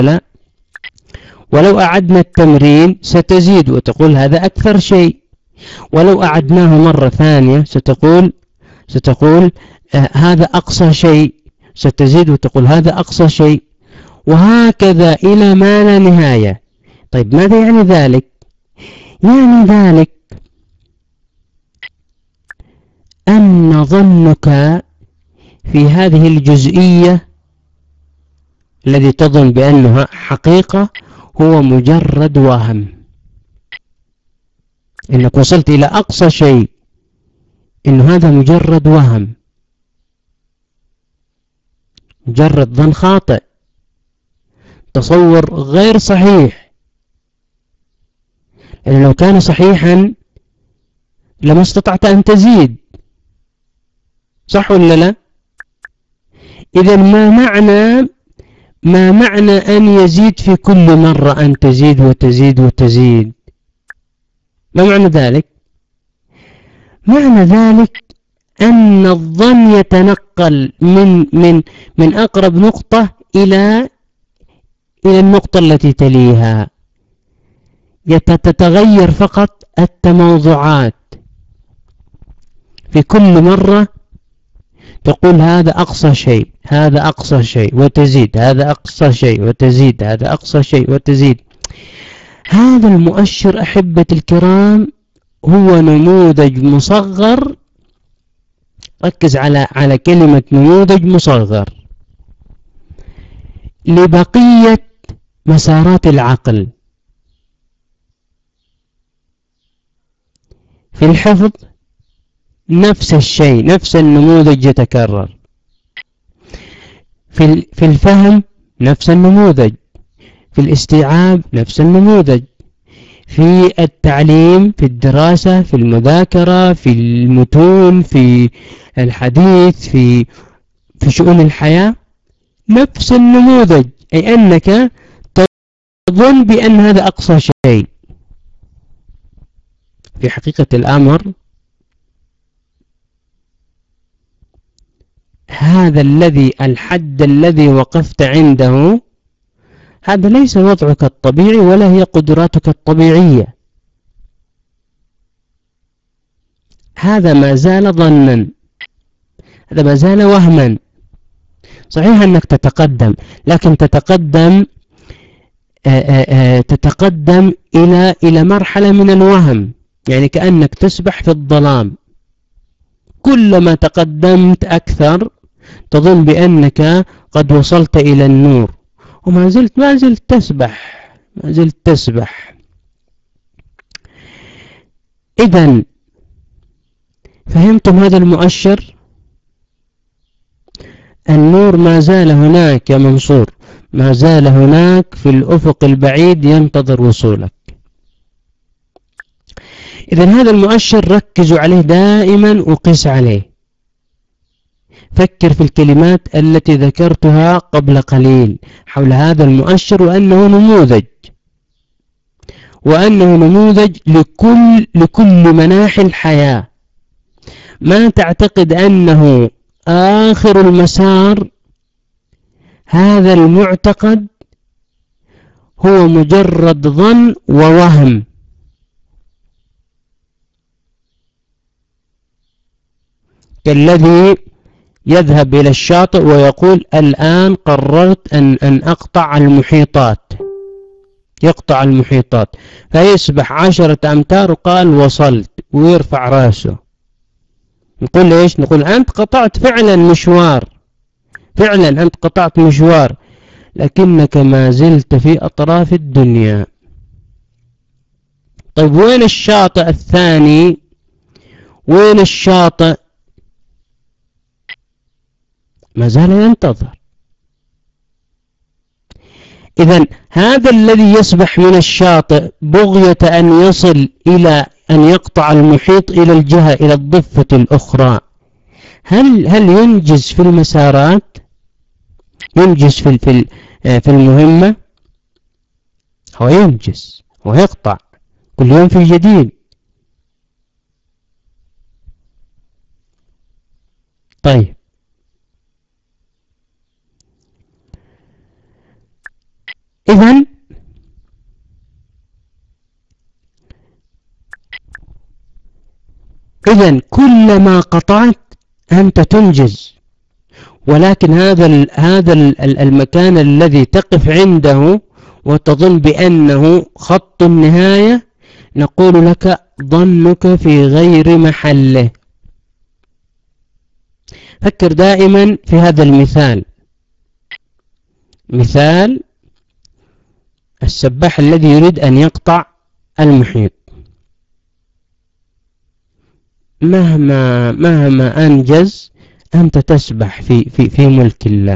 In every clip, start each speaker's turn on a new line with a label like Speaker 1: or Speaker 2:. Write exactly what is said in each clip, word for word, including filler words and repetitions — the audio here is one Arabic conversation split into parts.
Speaker 1: لا؟ ولو أعدنا التمرين ستزيد وتقول هذا أكثر شيء، ولو أعدناه مرة ثانية ستقول ستقول آه هذا أقصى شيء، ستزيد وتقول هذا أقصى شيء، وهكذا إلى ما لا نهاية. طيب ماذا يعني ذلك؟ يعني ذلك أن ظنك في هذه الجزئية الذي تظن بأنها حقيقة هو مجرد وهم، إنك وصلت إلى أقصى شيء، إن هذا مجرد وهم، مجرد ظن خاطئ، تصور غير صحيح. لأن لو كان صحيحا لما استطعت أن تزيد، صح ولا لا؟ إذا ما معنى ما معنى أن يزيد في كل مرة أن تزيد وتزيد وتزيد؟ ما معنى ذلك؟ معنى ذلك أن الظن يتنقل من من من أقرب نقطة إلى إلى النقطة التي تليها، تتغير فقط التموضعات. في كل مرة تقول هذا أقصى شيء، هذا أقصى شيء وتزيد، هذا أقصى شيء وتزيد، هذا أقصى شيء وتزيد. هذا المؤشر أحبة الكرام هو نموذج مصغر، ركز على على كلمة نموذج مصغر لبقية مسارات العقل. في الحفظ نفس الشيء، نفس النموذج يتكرر. في في الفهم نفس النموذج، في الاستيعاب نفس النموذج، في التعليم، في الدراسة، في المذاكرة، في المتون، في الحديث، في في شؤون الحياة نفس النموذج. أي أنك تظن بأن هذا أقصى شيء، في حقيقة الأمر هذا الذي الحد الذي وقفت عنده هذا ليس وضعك الطبيعي ولا هي قدراتك الطبيعية، هذا ما زال ظنا، هذا ما زال وهما. صحيح أنك تتقدم، لكن تتقدم آآ آآ تتقدم إلى إلى مرحلة من الوهم، يعني كأنك تسبح في الظلام. كلما تقدمت أكثر تظن بأنك قد وصلت إلى النور، وما زلت ما زلت تسبح، ما زلت تسبح. إذن فهمتم هذا المؤشر؟ النور ما زال هناك يا منصور، ما زال هناك في الأفق البعيد ينتظر وصولك. إذن هذا المؤشر ركزوا عليه دائما وقس عليه. فكر في الكلمات التي ذكرتها قبل قليل حول هذا المؤشر، وأنه نموذج، وأنه نموذج لكل لكل مناحي الحياة. ما تعتقد أنه آخر المسار. هذا المعتقد هو مجرد ظن ووهم. كالذي يذهب إلى الشاطئ ويقول الآن قررت أن أن أقطع المحيطات، يقطع المحيطات، فيسبح عشرة أمتار وقال وصلت، ويرفع رأسه. نقول إيش؟ نقول أنت قطعت فعلا مشوار، فعلا أنت قطعت مشوار، لكنك ما زلت في أطراف الدنيا. طيب وين الشاطئ الثاني؟ وين الشاطئ؟ ما زال ينتظر. إذن هذا الذي يسبح من الشاطئ بغية أن يصل إلى أن يقطع المحيط إلى الجهة، إلى الضفة الأخرى، هل هل ينجز في المسارات؟ ينجز في في في المهمة؟ هو ينجز ويقطع كل يوم في جديد. طيب إذن إذن كلما قطعت أنت تنجز، ولكن هذا هذا المكان الذي تقف عنده وتظن بأنه خط النهاية، نقول لك ظنك في غير محله. فكر دائما في هذا المثال، مثال السباح الذي يريد أن يقطع المحيط. مهما مهما أنجز أنت تسبح في في في ملك الله.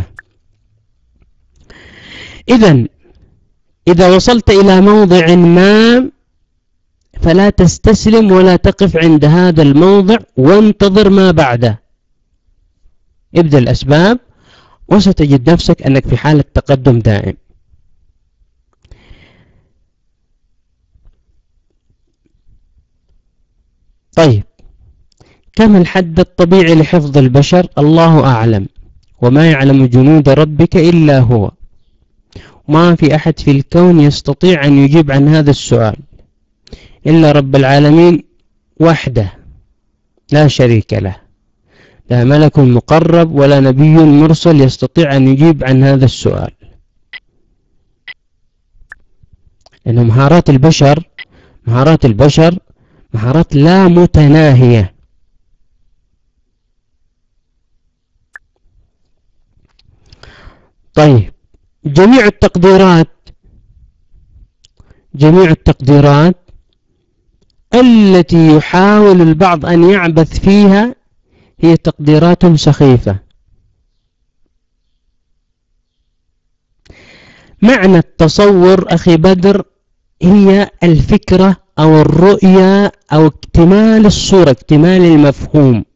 Speaker 1: إذن إذا وصلت إلى موضع ما فلا تستسلم ولا تقف عند هذا الموضع وانتظر ما بعده. ابدأ الأسباب وستجد نفسك أنك في حالة تقدم دائم. طيب، كم الحد الطبيعي لحفظ البشر؟ الله أعلم، وما يعلم جنود ربك إلا هو. ما في أحد في الكون يستطيع أن يجيب عن هذا السؤال إلا رب العالمين وحده لا شريك له، لا ملك مقرب ولا نبي مرسل يستطيع أن يجيب عن هذا السؤال، لأن مهارات البشر مهارات البشر مهارات لا متناهية. طيب، جميع التقديرات جميع التقديرات التي يحاول البعض أن يعبث فيها هي تقديرات سخيفة. معنى التصور أخي بدر هي الفكرة أو الرؤية أو اكتمال الصورة، اكتمال المفهوم.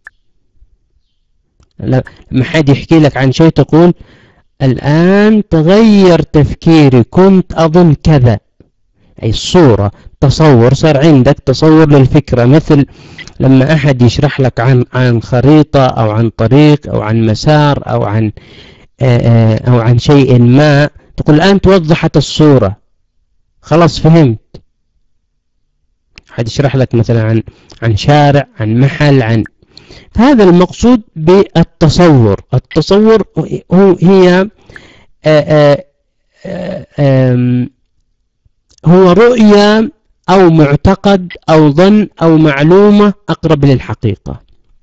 Speaker 1: لما حد يحكي لك عن شيء تقول الآن تغير تفكيري، كنت أظن كذا. أي الصورة، تصور، صار عندك تصور للفكرة. مثل لما أحد يشرح لك عن عن خريطة أو عن طريق أو عن مسار أو عن أو عن شيء ما، تقول الآن توضحت الصورة، خلاص فهمت. أحد يشرح لك مثلا عن عن شارع، عن محل، عن هذا المقصود بالتصور. التصور هو هي آآ آآ هو رؤية أو معتقد أو ظن أو معلومة أقرب للحقيقة.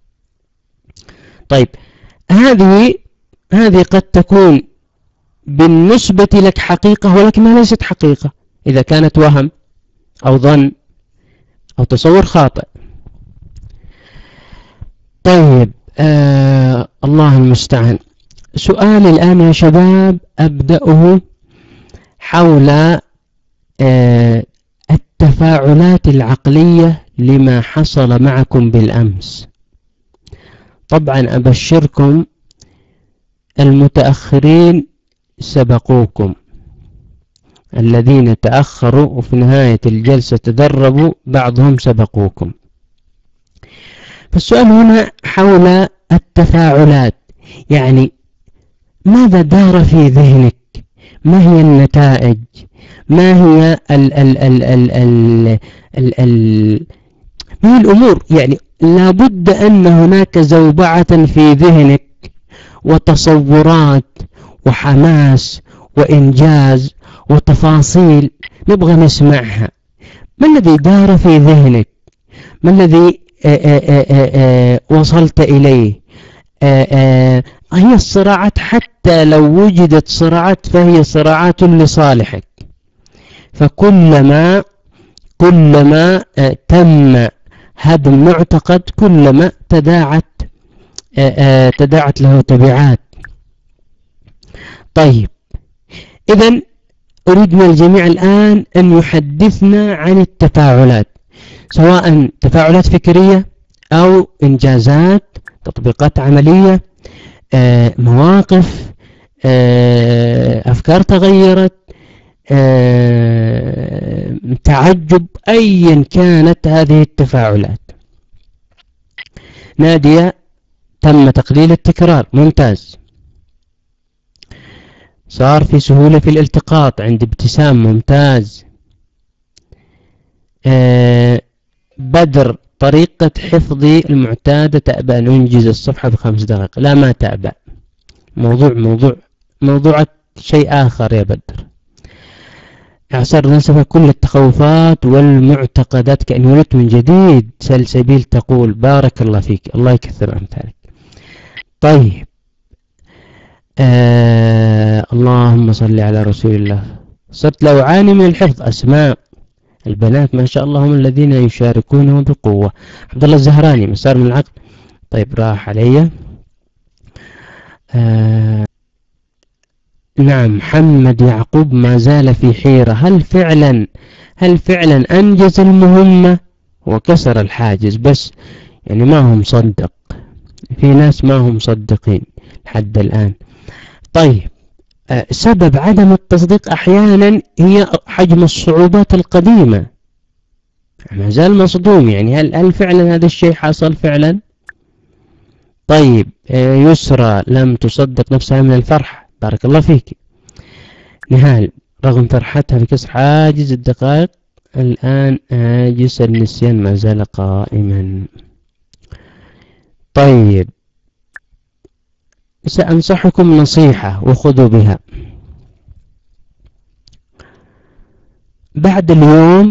Speaker 1: طيب، هذه هذه قد تكون بالنسبة لك حقيقة ولكنها ليست حقيقة إذا كانت وهم أو ظن أو تصور خاطئ. طيب، آه الله المستعان. سؤال الآن يا شباب أبدأه حول آه التفاعلات العقلية لما حصل معكم بالأمس. طبعا أبشركم المتأخرين سبقوكم، الذين تأخروا وفي نهاية الجلسة تدربوا بعضهم سبقوكم. فالسؤال هنا حول التفاعلات، يعني ماذا دار في ذهنك؟ ما هي النتائج؟ ما هي ال ال ال ال ال ال ال ما هي الأمور؟ يعني لابد أن هناك زوبعة في ذهنك وتصورات وحماس وإنجاز وتفاصيل نبغى نسمعها. ما الذي دار في ذهنك؟ ما الذي آآ آآ آآ وصلت إليه؟ آآ هي الصراعات، حتى لو وجدت صراعات فهي صراعات لصالحك. فكلما كلما تم هدم معتقد كلما تداعت تداعت له تبعات. طيب، إذن أريد من الجميع الآن أن يحدثنا عن التفاعلات، سواء تفاعلات فكرية أو إنجازات، تطبيقات عملية، آه، مواقف، آه، أفكار تغيرت، آه، تعجب، أيا كانت هذه التفاعلات. نادية، تم تقليل التكرار، ممتاز. صار في سهولة في الالتقاط، عند ابتسام ممتاز. آه بدر، طريقة حفظي المعتادة تأبى أن أنجز الصفحة بخمس دقائق. لا ما تأبى، موضوع موضوع موضوعك شيء آخر يا بدر. إعصار نسف كل التخوفات والمعتقدات كأن ولدت من جديد. سلسبيل تقول بارك الله فيك، الله يكثر أمثالك. طيب آه اللهم صل على رسول الله. صرت لو أعاني من الحفظ. أسماء، البنات ما شاء الله هم الذين يشاركونه بقوة. عبد الله الزهراني، مسار من العقل. طيب راح علي. آه نعم، محمد يعقوب ما زال في حيرة، هل فعلا هل فعلا أنجز المهمة وكسر الحاجز، بس يعني ما هم مصدق. في ناس ما هم مصدقين لحد الآن. طيب آه سبب عدم التصديق أحيانا هي حجم الصعوبات القديمة. ما زال مصدوم، يعني هل هل فعلا هذا الشيء حصل فعلا؟ طيب آه يسرى لم تصدق نفسها من الفرح، بارك الله فيك. نهال، رغم فرحتها بكسر حاجز الدقائق الآن هاجس النسيان ما زال قائما. طيب سأنصحكم نصيحة وخذوا بها. بعد اليوم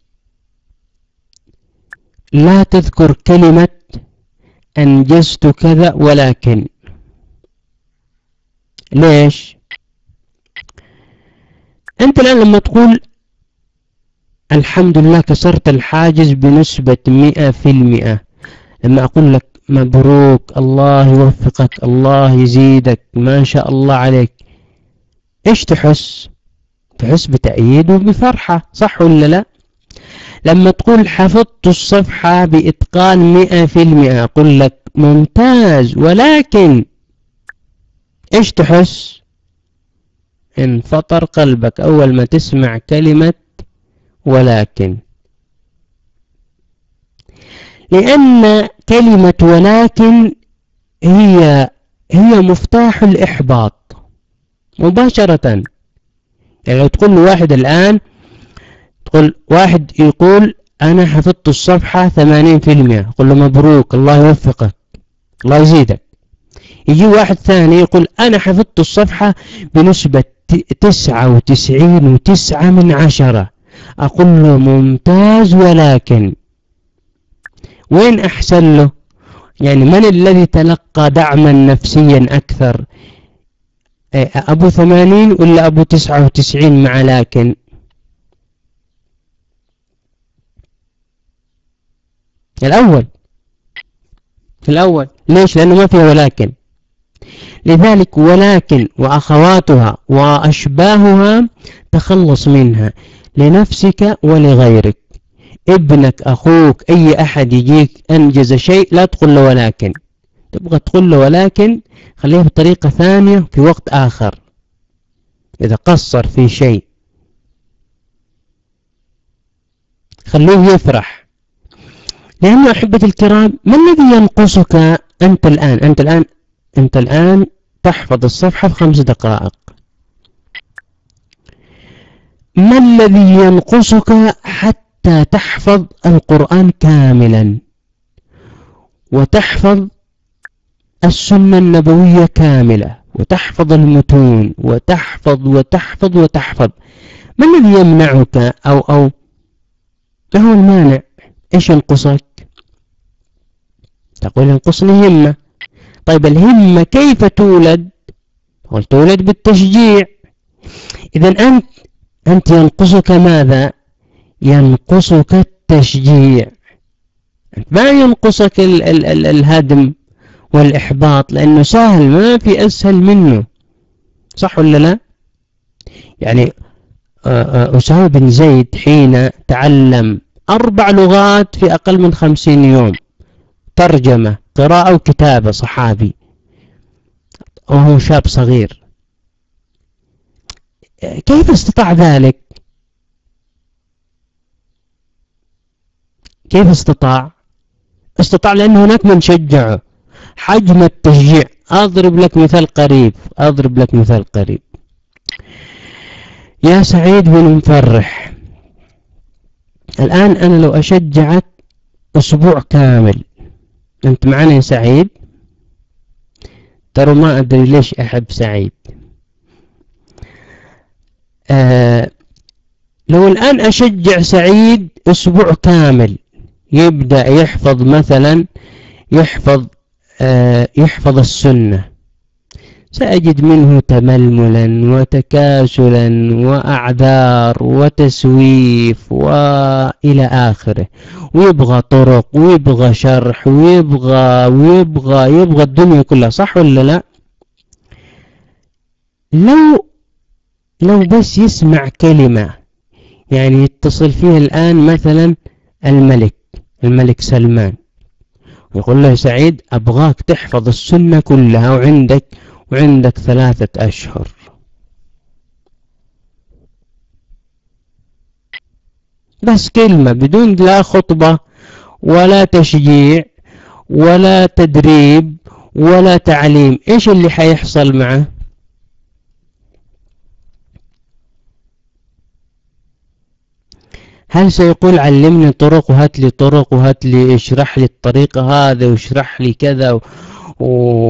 Speaker 1: لا تذكر كلمة أنجزت كذا ولكن. ليش؟ أنت الآن لما تقول الحمد لله كسرت الحاجز بنسبة مئة في المئة، لما أقول لك مبروك، الله يوفقك، الله يزيدك، ما شاء الله عليك، إيش تحس؟ تحس بتأييد وبفرحة، صح ولا لا؟ لما تقول حفظت الصفحة بإتقان مئة في المئة، أقول لك ممتاز ولكن، إيش تحس؟ انفطر قلبك أول ما تسمع كلمة ولكن، لأن كلمة ولكن هي هي مفتاح الإحباط مباشرة. يعني لو تقول واحد الآن، تقول واحد يقول أنا حفظت الصفحة ثمانين في المئة، قل له مبروك، الله يوفقك، الله يزيدك. يجي واحد ثاني يقول أنا حفظت الصفحة بنسبة تسعة وتسعين وتسعة من عشرة، أقول له ممتاز ولكن. وين أحسن له؟ يعني من الذي تلقى دعما نفسيا أكثر، أبو ثمانين ولا أبو تسعة وتسعين مع لكن؟ الأول الأول. ليش؟ لأنه ما فيه ولكن. لذلك ولكن وأخواتها وأشباهها تخلص منها لنفسك ولغيرك. ابنك، أخوك، أي أحد يجيك أنجز شيء لا تقول له ولكن. تبغى تقول له ولكن خليها بطريقة ثانية في وقت آخر. إذا قصر في شيء خليه يفرح. لأنه أحبتي الكرام، ما الذي ينقصك أنت الآن؟ أنت الآن أنت الآن تحفظ الصفحة في خمس دقائق. ما الذي ينقصك حتى تحفظ القرآن كاملا وتحفظ السنة النبوية كاملة وتحفظ المتون وتحفظ وتحفظ وتحفظ؟ ما الذي يمنعك أو أو ما هو المانع؟ إيش ينقصك؟ تقول ينقصني همة. طيب الهمة كيف تولد؟ تقول تولد بالتشجيع. إذا أنت أنت ينقصك ماذا؟ ينقصك التشجيع، ما ينقصك ال ال ال الهدم والإحباط، لأنه سهل، ما في أسهل منه، صح ولا لا؟ يعني أسامة بن زيد حين تعلم أربع لغات في أقل من خمسين يوم، ترجمة، قراءة وكتابة، صحابي وهو شاب صغير، كيف استطاع ذلك؟ كيف استطاع؟ استطاع لأن هناك من شجعه. حجم التشجيع. أضرب لك مثال قريب أضرب لك مثال قريب يا سعيد بن مفرح، الآن أنا لو أشجعك أسبوع كامل، أنت معنا يا سعيد؟ ترى ما أدري ليش أحب سعيد. آه لو الآن أشجع سعيد أسبوع كامل يبدأ يحفظ مثلا يحفظ آه يحفظ السنة، سأجد منه تململا وتكاسلا وأعذار وتسويف وإلى آخره، ويبغى طرق ويبغى شرح ويبغى ويبغى يبغى الدنيا كلها، صح ولا لا؟ لو لو بس يسمع كلمة، يعني يتصل فيه الآن مثلا الملك الملك سلمان ويقول له سعيد أبغاك تحفظ السنة كلها وعندك وعندك ثلاثة أشهر، بس كلمة بدون لا خطبة ولا تشجيع ولا تدريب ولا تعليم، إيش اللي حيحصل معه؟ هل سيقول علمني طرق وهات لي طرق وهات لي اشرح لي الطريقة هذا واشرح لي كذا و... و...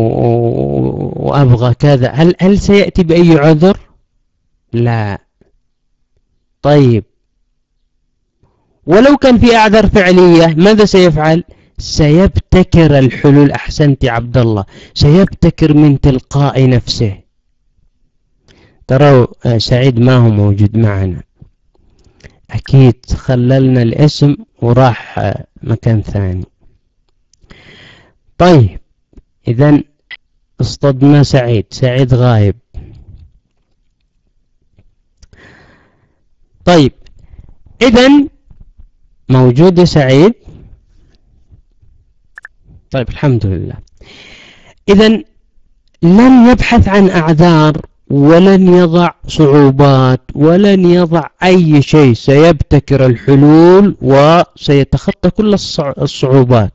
Speaker 1: وأبغى كذا؟ هل هل سيأتي بأي عذر؟ لا. طيب ولو كان في أعذار فعلية ماذا سيفعل؟ سيبتكر الحلول. أحسنت يا عبد الله، سيبتكر من تلقاء نفسه. ترى سعيد ما هو موجود معنا، أكيد خللنا الاسم وراح مكان ثاني. طيب إذن اصطدنا سعيد، سعيد غايب. طيب إذن موجود سعيد؟ طيب الحمد لله. إذن لن يبحث عن أعذار ولن يضع صعوبات ولن يضع أي شيء، سيبتكر الحلول وسيتخطى كل الصعوبات.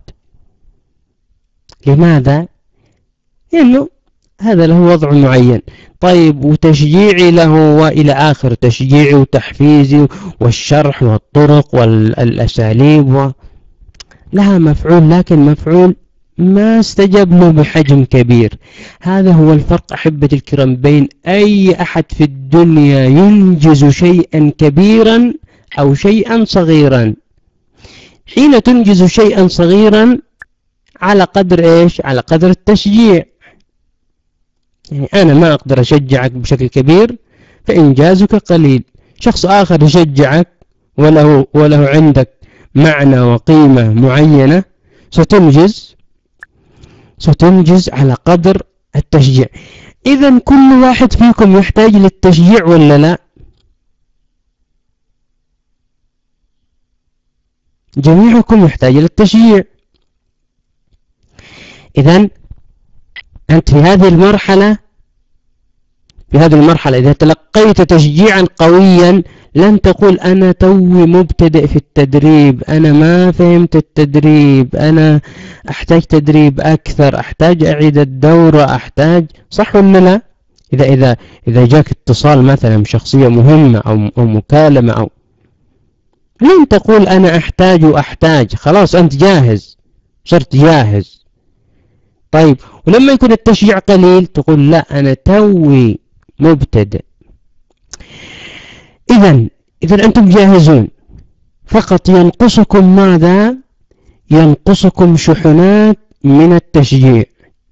Speaker 1: لماذا؟ لأنه هذا له وضع معين. طيب وتشجيعي له وإلى آخر، تشجيعي وتحفيزي والشرح والطرق والأساليب و... لها مفعول، لكن مفعول ما استجاب له بحجم كبير. هذا هو الفرق أحبتي الكرام بين أي أحد في الدنيا ينجز شيئا كبيرا أو شيئا صغيرا. حين تنجز شيئا صغيرا على قدر إيش؟ على قدر التشجيع. يعني أنا ما أقدر أشجعك بشكل كبير فإنجازك قليل، شخص آخر يشجعك وله, وله عندك معنى وقيمة معينة ستنجز ستنجز على قدر التشجيع. إذن كل واحد فيكم يحتاج للتشجيع ولا لا؟ جميعكم يحتاج للتشجيع. إذن أنت في هذه المرحلة في هذه المرحلة إذا تلقيت تشجيعا قويا لن تقول أنا توي مبتدئ في التدريب، أنا ما فهمت التدريب، أنا أحتاج تدريب أكثر، أحتاج أعيد الدورة، أحتاج، صح ولا لا؟ إذا إذا إذا جاك اتصال مثلا بشخصية مهمة أو أو مكالمة أو لن تقول أنا أحتاج وأحتاج، خلاص أنت جاهز، صرت جاهز. طيب ولما يكون التشجيع قليل تقول لا أنا توي مبتدئ. إذن إذا أنتم جاهزون، فقط ينقصكم ماذا؟ ينقصكم شحنات من التشجيع.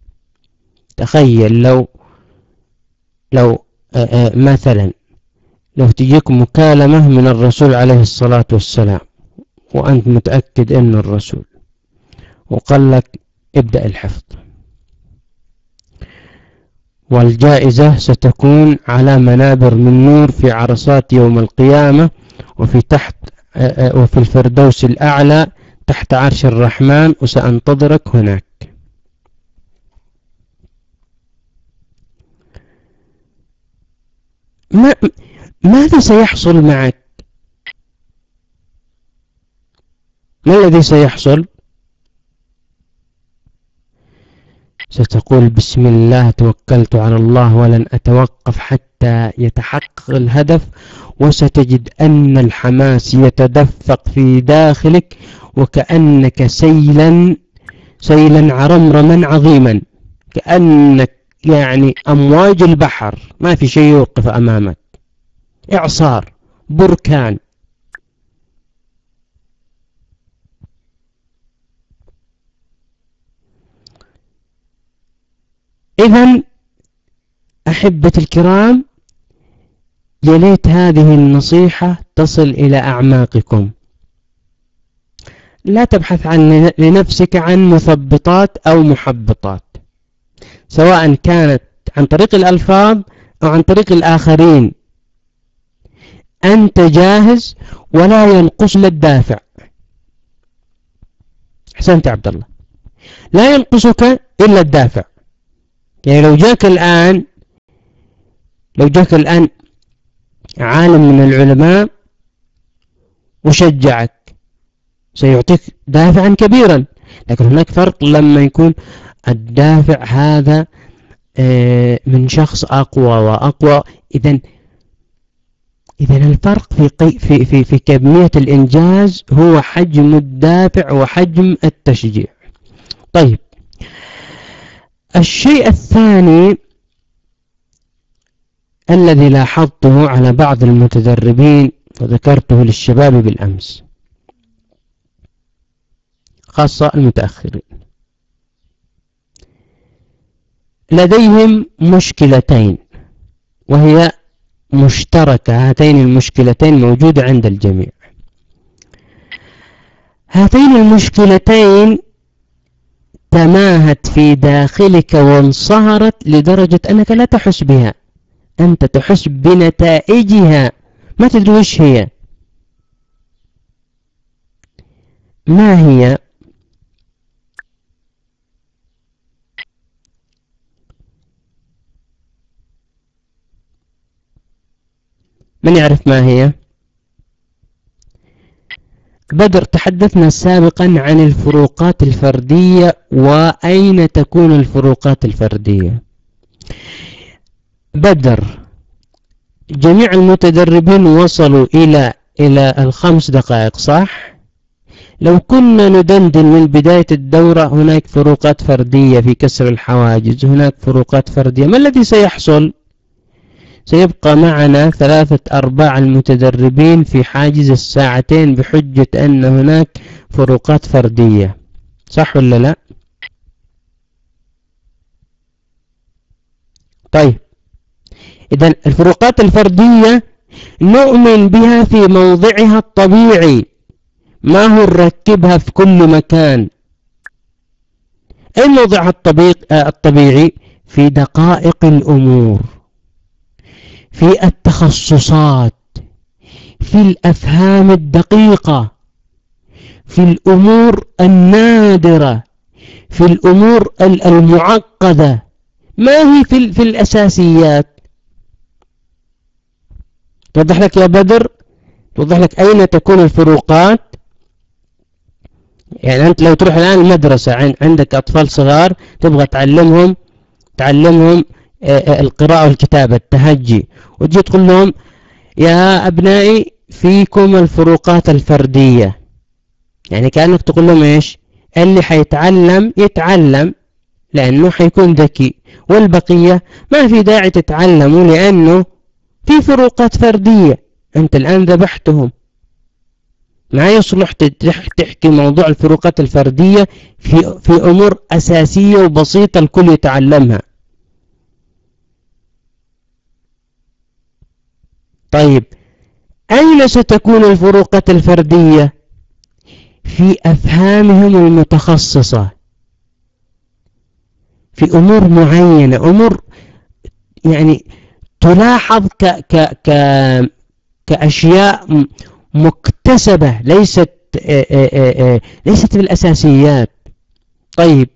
Speaker 1: تخيل لو لو آآ آآ مثلا لو تجيك مكالمة من الرسول عليه الصلاة والسلام وأنت متأكد أنه الرسول وقال لك ابدأ الحفظ، والجائزة ستكون على منابر من نور في عرصات يوم القيامة وفي تحت وفي الفردوس الأعلى تحت عرش الرحمن، وسأنتظرك هناك. ما ماذا سيحصل معك؟ ما الذي سيحصل؟ ستقول بسم الله توكلت على الله ولن أتوقف حتى يتحقق الهدف، وستجد أن الحماس يتدفق في داخلك وكأنك سيلا سيلا عرمرما عظيما، كأنك يعني أمواج البحر، ما في شيء يوقف أمامك، إعصار، بركان. إذن أحبتي الكرام، يا ليت هذه النصيحة تصل إلى أعماقكم. لا تبحث عن لنفسك عن مثبطات أو محبطات، سواء كانت عن طريق الألفاظ أو عن طريق الآخرين. أنت جاهز ولا ينقص للدافع. أحسنت يا عبد الله، لا ينقصك إلا الدافع. يعني لو جاك الآن لو جاك الآن عالم من العلماء وشجعك، سيعطيك دافعا كبيرا، لكن هناك فرق لما يكون الدافع هذا من شخص أقوى وأقوى. إذن إذن الفرق في في في في كمية الإنجاز هو حجم الدافع وحجم التشجيع. طيب، الشيء الثاني الذي لاحظته على بعض المتدربين وذكرته للشباب بالأمس، خاصة المتأخرين، لديهم مشكلتين وهي مشتركة. هاتين المشكلتين موجودة عند الجميع. هاتين المشكلتين تماهت في داخلك وانصهرت لدرجة أنك لا تحس بها، أنت تحس بنتائجها ما تدري وش هي. ما هي؟ من يعرف ما هي؟ بدر، تحدثنا سابقا عن الفروقات الفردية وأين تكون الفروقات الفردية. بدر، جميع المتدربين وصلوا إلى إلى الخمس دقائق صح؟ لو كنا ندندن من بداية الدورة، هناك فروقات فردية في كسر الحواجز، هناك فروقات فردية، ما الذي سيحصل؟ سيبقى معنا ثلاثة أرباع المتدربين في حاجز الساعتين بحجة أن هناك فروقات فردية، صح ولا لا؟ طيب، إذن الفروقات الفردية نؤمن بها في موضعها الطبيعي، ما هو نركبها في كل مكان. أي موضعها الطبيعي؟ في دقائق الأمور، في التخصصات، في الأفهام الدقيقة، في الأمور النادرة، في الأمور المعقدة، ما هي في, في الأساسيات. توضح لك يا بدر، توضح لك أين تكون الفروقات. يعني أنت لو تروح الآن المدرسة، عندك أطفال صغار تبغى تعلمهم تعلمهم القراءة والكتابة، التهجي، وتجي تقول لهم يا أبنائي فيكم الفروقات الفردية. يعني كأنك تقول لهم إيش؟ اللي حيتعلم يتعلم لأنه حيكون ذكي، والبقية ما في داعي تتعلموا لأنه في فروقات فردية. أنت الآن ذبحتهم. ما يصلح تحكي موضوع الفروقات الفردية في, في أمور أساسية وبسيطة الكل يتعلمها. طيب، أين ستكون الفروقات الفردية؟ في أفهامهم المتخصصة في أمور معينة، أمور يعني تلاحظ ك ك ك كأشياء مكتسبة، ليست آآ آآ ليست في الأساسيات. طيب،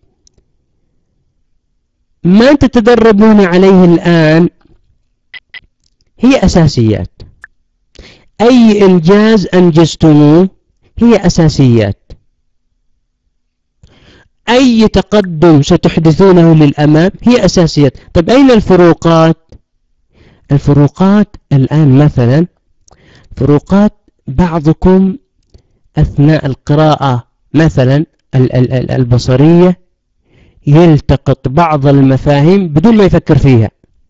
Speaker 1: ما تتدربون عليه الآن هي أساسيات. أي إنجاز أنجزتموه هي أساسيات. أي تقدم ستحدثونه للأمام هي أساسيات. طيب أين الفروقات؟ الفروقات الآن مثلا فروقات بعضكم أثناء القراءة مثلا البصرية يلتقط بعض المفاهيم بدون ما يفكر فيها،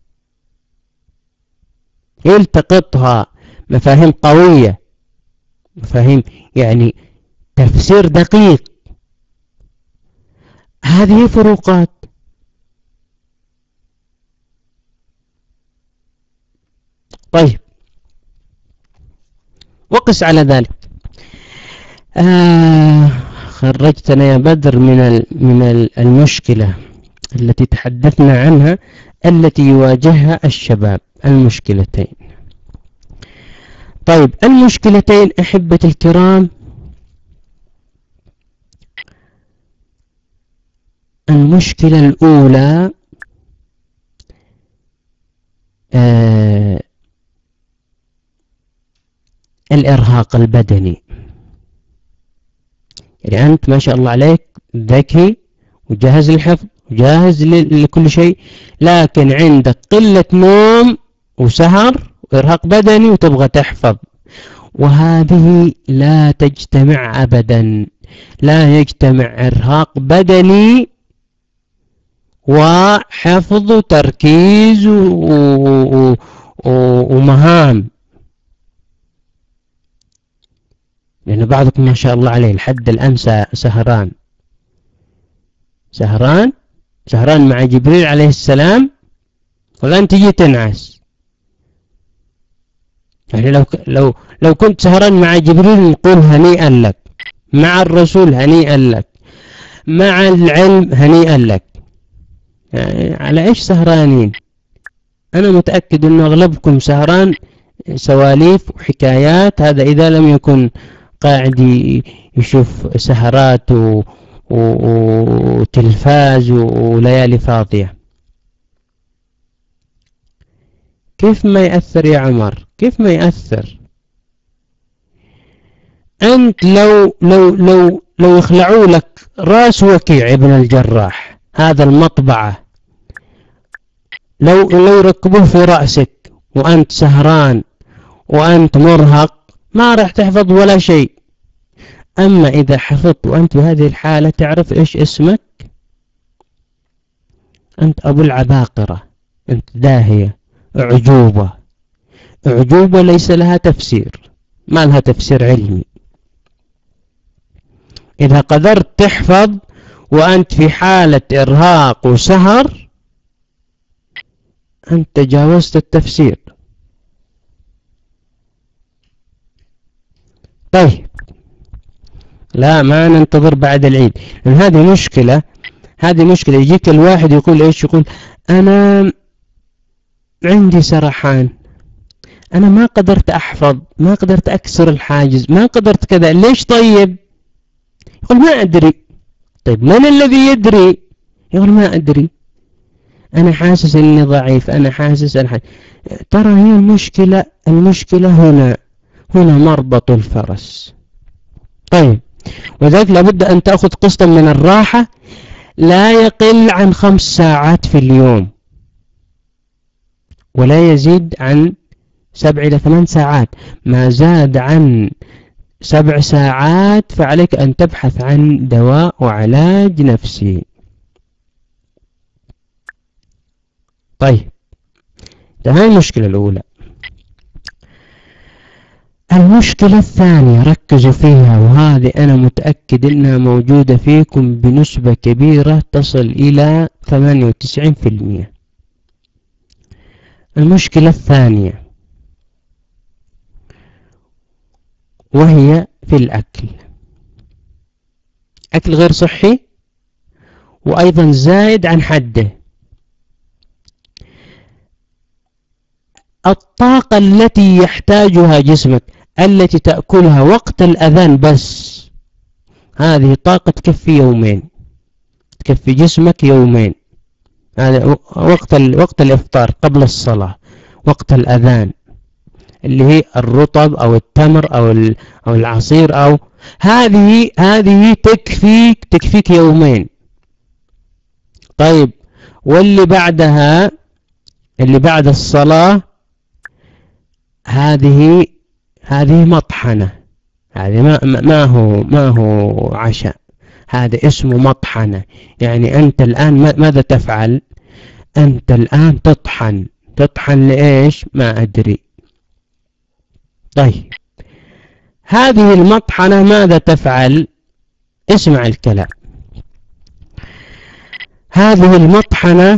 Speaker 1: يلتقطها مفاهيم قوية، مفاهيم يعني تفسير دقيق. هذه فروقات. طيب وقس على ذلك. آه خرجتنا يا بدر من من المشكلة التي تحدثنا عنها التي يواجهها الشباب، المشكلتين. طيب المشكلتين أحبة الكرام، المشكلة الأولى آه الإرهاق البدني. يعني أنت ما شاء الله عليك ذكي وجاهز للحفظ وجاهز لكل شيء، لكن عندك قلة نوم وسهر وإرهاق بدني وتبغى تحفظ، وهذه لا تجتمع أبدا. لا يجتمع إرهاق بدني وحفظ وتركيز ومهام. لأن بعضكم ما شاء الله عليه لحد الآن سهران سهران سهران مع جبريل عليه السلام، والآن تجي تنعس. يعني لو لو لو كنت سهران مع جبريل نقول هنيئا لك، مع الرسول هنيئا لك، مع العلم هنيئا لك. يعني على إيش سهرانين؟ أنا متأكد أنه أغلبكم سهران سواليف وحكايات، هذا إذا لم يكن قاعد يشوف سهرات وتلفاز وليالي فاضية. كيف ما يأثر يا عمر؟ كيف ما يأثر؟ أنت لو لو لو لو يخلعوا لك رأس وكيع ابن الجراح، هذا المطبعة، لو لو يركبوه في رأسك وأنت سهران وأنت مرهق ما راح تحفظ ولا شيء. أما إذا حفظت وأنت بهذه الحالة تعرف إيش اسمك؟ أنت أبو العباقرة، أنت داهية، أعجوبة. أعجوبة ليس لها تفسير، ما لها تفسير علمي. إذا قدرت تحفظ وأنت في حالة إرهاق وسهر أنت تجاوزت التفسير. طيب لا ما ننتظر بعد العيد، لأن هذه مشكلة. هذه مشكلة. يجيك الواحد يقول إيش؟ يقول أنا عندي سرحان، أنا ما قدرت أحفظ، ما قدرت أكسر الحاجز، ما قدرت كذا. ليش؟ طيب يقول ما أدري. طيب من الذي يدري؟ يقول ما أدري، أنا حاسس أني ضعيف، أنا حاسس أنا حاسس. ترى هي المشكلة المشكلة هنا هنا مربط الفرس. طيب وذلك لابد أن تأخذ قسطا من الراحة لا يقل عن خمس ساعات في اليوم، ولا يزيد عن سبع إلى ثمان ساعات. ما زاد عن سبع ساعات فعليك أن تبحث عن دواء وعلاج نفسي. طيب ده هاي المشكلة الأولى. المشكلة الثانية ركزوا فيها، وهذه أنا متأكد أنها موجودة فيكم بنسبة كبيرة تصل إلى ثمانية وتسعين بالمئة. المشكلة الثانية وهي في الأكل. أكل غير صحي وأيضا زائد عن حده. الطاقة التي يحتاجها جسمك التي تأكلها وقت الأذان بس، هذه طاقة تكفي يومين، تكفي جسمك يومين. هذا وقت وقت الإفطار قبل الصلاة، وقت الأذان اللي هي الرطب أو التمر أو أو العصير، أو هذه هذه تكفيك تكفيك يومين. طيب واللي بعدها، اللي بعد الصلاة، هذه هذه مطحنة، هذه ما, ما هو ما هو عشاء، هذا اسمه مطحنة. يعني أنت الآن ماذا تفعل؟ أنت الآن تطحن. تطحن لإيش؟ ما أدري. طيب هذه المطحنة ماذا تفعل؟ اسمع الكلام. هذه المطحنة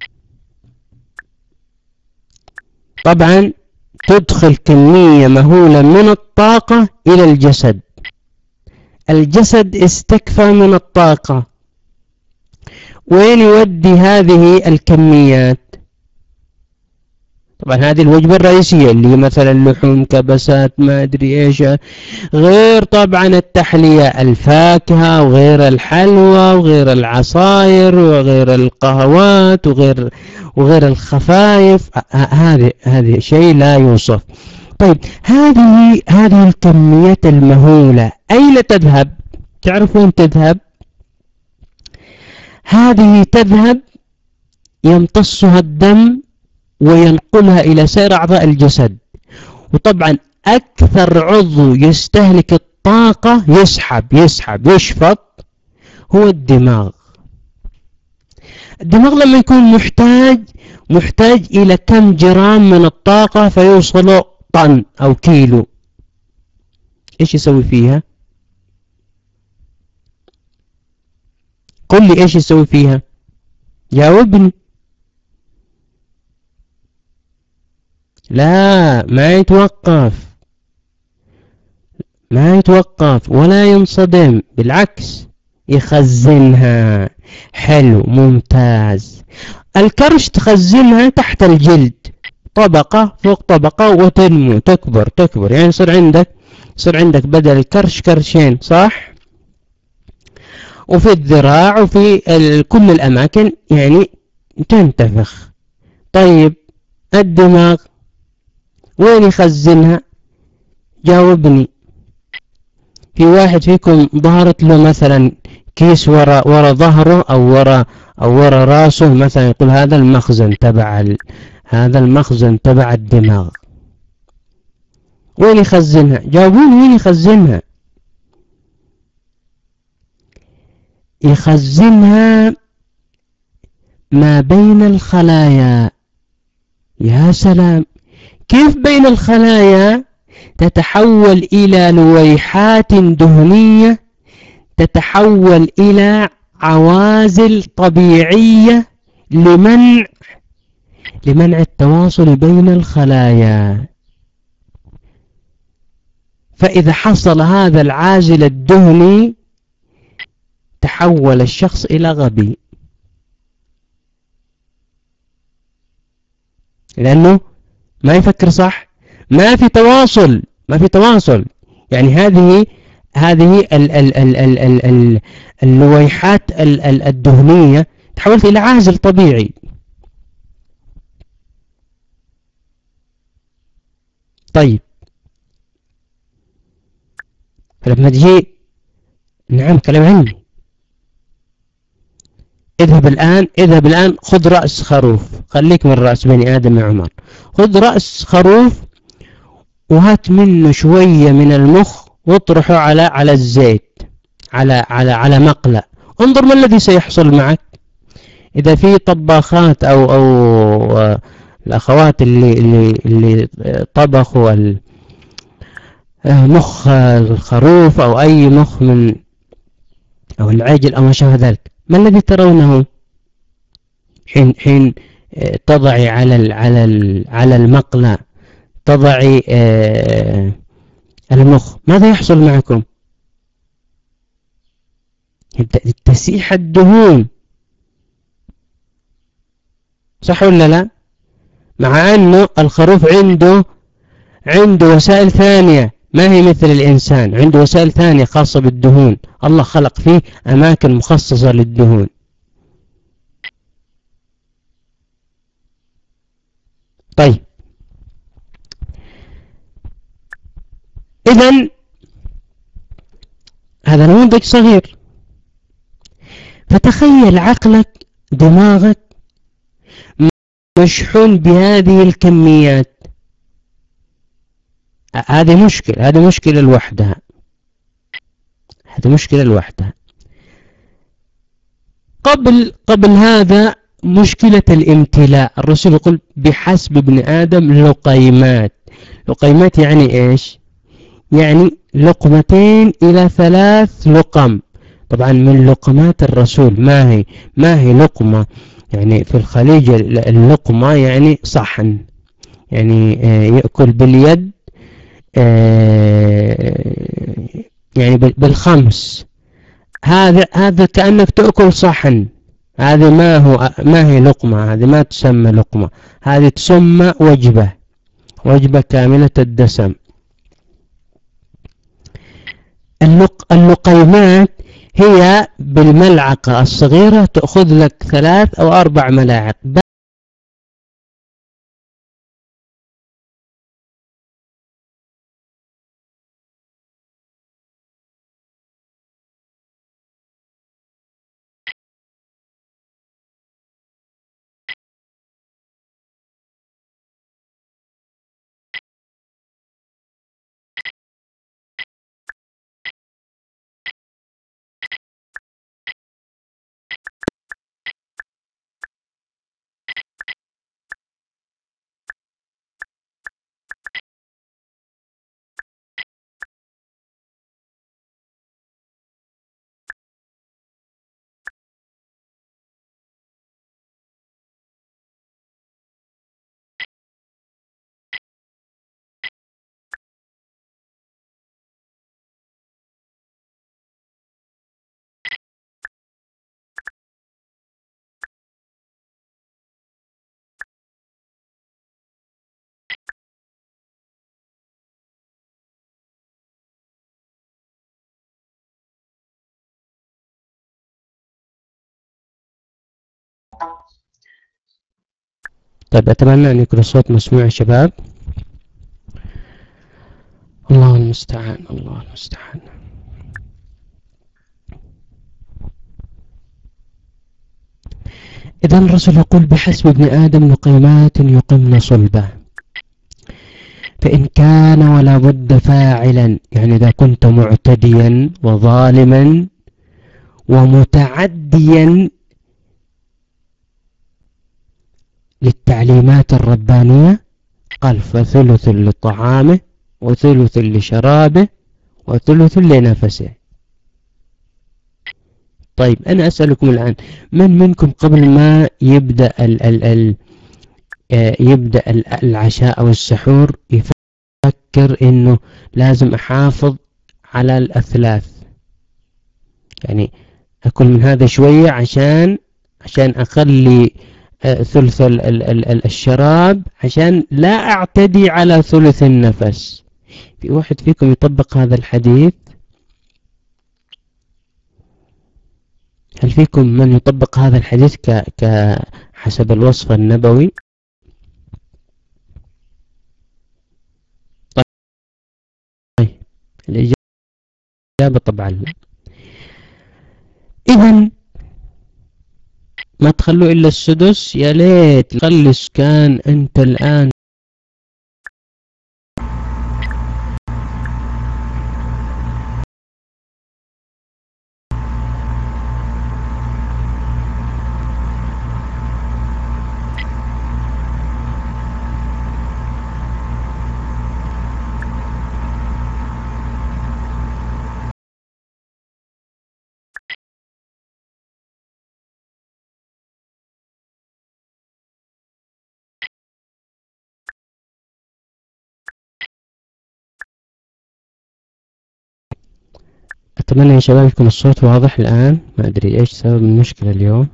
Speaker 1: طبعا تدخل كمية مهولة من الطاقة إلى الجسد. الجسد استكفى من الطاقة، وين يودي هذه الكميات؟ طبعا هذه الوجبة الرئيسية اللي مثلا لحوم، كبسات، ما أدري إيش، غير طبعا التحلية، الفاكهة وغير الحلوى وغير العصاير وغير القهوات وغير وغير الخفايف. هذه هذه شيء لا يوصف. طيب هذه هذه الكميات المهولة أين تذهب؟ تعرف وين تذهب؟ هذه تذهب يمتصها الدم وينقلها إلى سائر أعضاء الجسد. وطبعا أكثر عضو يستهلك الطاقة، يسحب يسحب يشفط، هو الدماغ. الدماغ لما يكون محتاج محتاج إلى كم جرام من الطاقة فيوصل طن أو كيلو، إيش يسوي فيها؟ قل لي إيش يسوي فيها؟ جاوبني. لا، ما يتوقف، ما يتوقف ولا ينصدم، بالعكس يخزنها. حلو، ممتاز. الكرش تخزنها تحت الجلد، طبقة فوق طبقة، وتنمو تكبر تكبر، يعني يصير عندك يصير عندك بدل الكرش كرشين، صح؟ وفي الذراع وفي كل الأماكن يعني تنتفخ. طيب الدماغ وين يخزنها؟ جاوبني. في واحد فيكم ظهرت له مثلا كيس ورا ورا ظهره او ورا او ورا راسه مثلا، يقول هذا المخزن تبع ال... هذا المخزن تبع الدماغ. وين يخزنها؟ جاوبوني، وين يخزنها؟ يخزنها ما بين الخلايا. يا سلام، كيف بين الخلايا؟ تتحول إلى لويحات دهنية، تتحول إلى عوازل طبيعية لمنع لمنع التواصل بين الخلايا. فإذا حصل هذا العازل الدهني تحول الشخص إلى غبي، لأنه ما يفكر صح، ما في تواصل ما في تواصل. يعني هذه هذه ال ال ال ال ال ال اللويحات ال ال الدهنية تحولت إلى عازل طبيعي. طيب فلما تجي، نعم كلام علمي. اذهب الآن اذهب الآن خذ رأس خروف، خليك من رأس بني آدم يا عمر. خذ رأس خروف وهات منه شوية من المخ واطرحه على على الزيت، على على على مقلى. انظر ما الذي سيحصل معك. إذا في طباخات أو أو الأخوات اللي اللي اللي طبخوا مخ الخروف أو أي مخ من أو العجل أو ما شابه ذلك، ما الذي ترونه حين حين تضعي على ال على ال على المقلى، تضعي المخ، ماذا يحصل معكم؟ تسيح الدهون، صح ولا لا؟ مع أنه الخروف عنده عنده وسائل ثانية، ما هي مثل الإنسان، عنده وسائل ثانية خاصة بالدهون. الله خلق فيه أماكن مخصصة للدهون. طيب إذن هذا نموذج صغير، فتخيل عقلك دماغك مشحون بهذه الكميات. هذه مشكلة، هذه مشكلة لوحدها، هذه مشكلة لوحدها. قبل قبل هذا مشكلة الامتلاء. الرسول يقول بحسب ابن آدم لقيمات. لقيمات يعني إيش؟ يعني لقمتين إلى ثلاث لقم. طبعا من لقمات الرسول ما هي ما هي لقمة يعني في الخليج اللقمة يعني صحن، يعني يأكل باليد يعني بالخمس. هذا هذا كأنك تأكل صحن. هذه ما هو ما هي لقمة، هذه ما تسمى لقمة، هذه تسمى وجبة، وجبة كاملة الدسم. اللق اللقيمات هي بالملعقة الصغيرة تأخذ لك ثلاث أو أربع ملاعق. طيب أتمنى أن يكون الصوت مسموع يا شباب. الله المستعان، الله المستعان. إذا الرسول يقول بحسب ابن آدم لقيمات يقمن صلبه، فإن كان ولا بد فاعلا، يعني إذا كنت معتديا وظالما ومتعديا للتعليمات الربانية، قال فثلث لطعامه وثلث لشرابه وثلث لنفسه. طيب أنا أسألكم الآن، من منكم قبل ما يبدأ ال ال ال يبدأ العشاء أو السحور يفكر إنه لازم أحافظ على الأثلاث، يعني أكل من هذا شوية عشان عشان أخلي ثلث ال ال ال الشراب عشان لا أعتدي على ثلث النفس؟ في واحد فيكم يطبق هذا الحديث؟ هل فيكم من يطبق هذا الحديث ك كحسب الوصف النبوي؟ طيب الإجابة طبعا لا. إذن ما تخلوا إلا السدس، يا ليت خلي السكان أنت الآن. أتمنى يا شباب يكون الصوت واضح الآن، ما أدري إيش سبب المشكلة اليوم.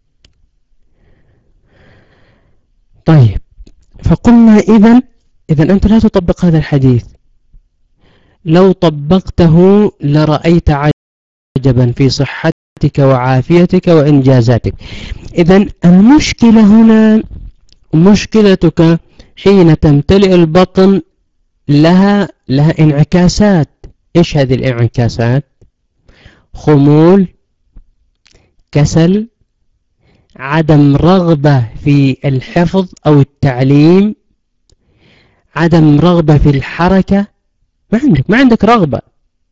Speaker 1: طيب فقلنا إذن إذن أنت لا تطبق هذا الحديث، لو طبقته لرأيت عجبا في صحتك وعافيتك وإنجازاتك. إذن المشكلة هنا مشكلتك حين تمتلئ البطن لها لها انعكاسات. إيش هذه الانعكاسات؟ خمول، كسل، عدم رغبة في الحفظ أو التعليم، عدم رغبة في الحركة، ما عندك ما عندك رغبة.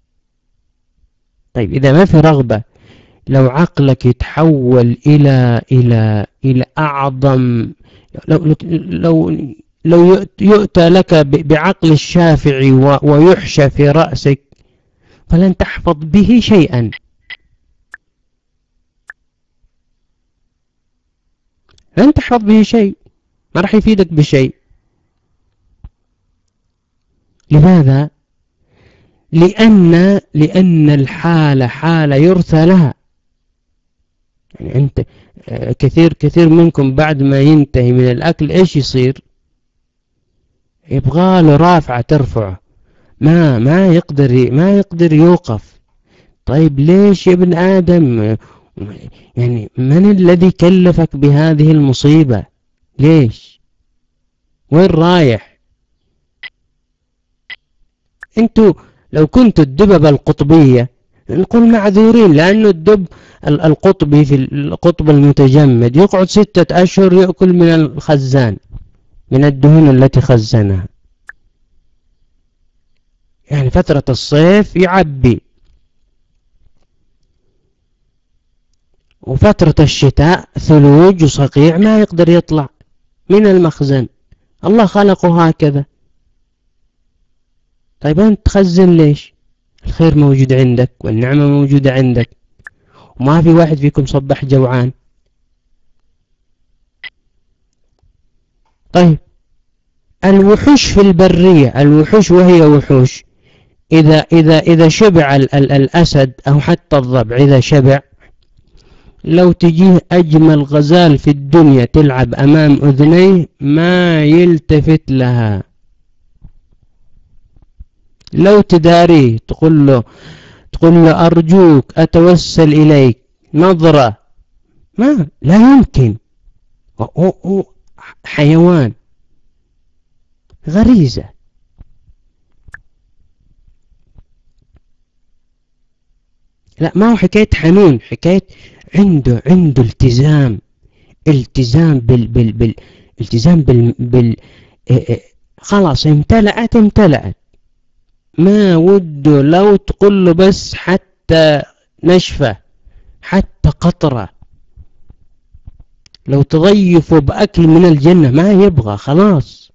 Speaker 1: طيب إذا ما في رغبة، لو عقلك يتحول إلى إلى إلى أعظم، لو لو لو يؤتى لك بعقل الشافعي ويحشى في رأسك فلن تحفظ به شيئا. لن تحفظ به شيء، ما راح يفيدك بشيء. لماذا؟ لأن لأن الحالة حالة يرثى لها. يعني أنت كثير كثير منكم بعد ما ينتهي من الأكل إيش يصير؟ يبغى له رافعة ترفعه، ما ما يقدر ما يقدر يوقف. طيب ليش يا ابن آدم؟ يعني من الذي كلفك بهذه المصيبة؟ ليش؟ وين رايح؟ انتوا لو كنتوا الدببة القطبية نقول معذورين، لأنه الدب القطبي في القطب المتجمد يقعد ستة أشهر يأكل من الخزان، من الدهون التي خزنها. يعني فترة الصيف يعبي، وفترة الشتاء ثلوج وصقيع ما يقدر يطلع من المخزن. الله خلقه هكذا. طيب أنت تخزن ليش؟ الخير موجود عندك والنعمة موجودة عندك، وما في واحد فيكم صبح جوعان. طيب الوحوش في البرية، الوحوش وهي وحوش، إذا إذا إذا شبع ال ال الأسد أو حتى الضبع إذا شبع، لو تجيه أجمل غزال في الدنيا تلعب أمام أذنيه ما يلتفت لها. لو تداريه تقول له تقول له أرجوك أتوسل إليك نظرة، ما لا يمكن. هو حيوان، غريزة. لا ما هو حكاية حنون، حكاية عنده عنده التزام، التزام بال بال بال التزام بال بال خلاص امتلأت امتلأت، ما وده لو تقول له بس حتى نشفة، حتى قطرة، لو تضيفه بأكل من الجنة ما يبغى خلاص.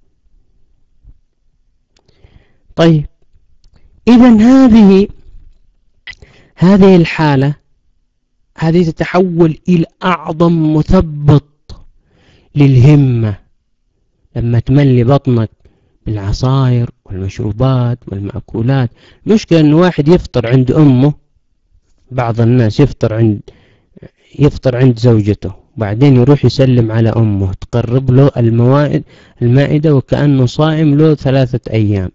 Speaker 1: طيب إذن هذه هذه الحالة هذه تتحول إلى أعظم مثبط للهمة. لما تملي بطنك بالعصائر والمشروبات والمأكولات، المشكلة أن واحد يفطر عند أمه، بعض الناس يفطر عند يفطر عند زوجته بعدين يروح يسلم على أمه تقرب له الموائد المائدة وكأنه صائم له ثلاثة أيام،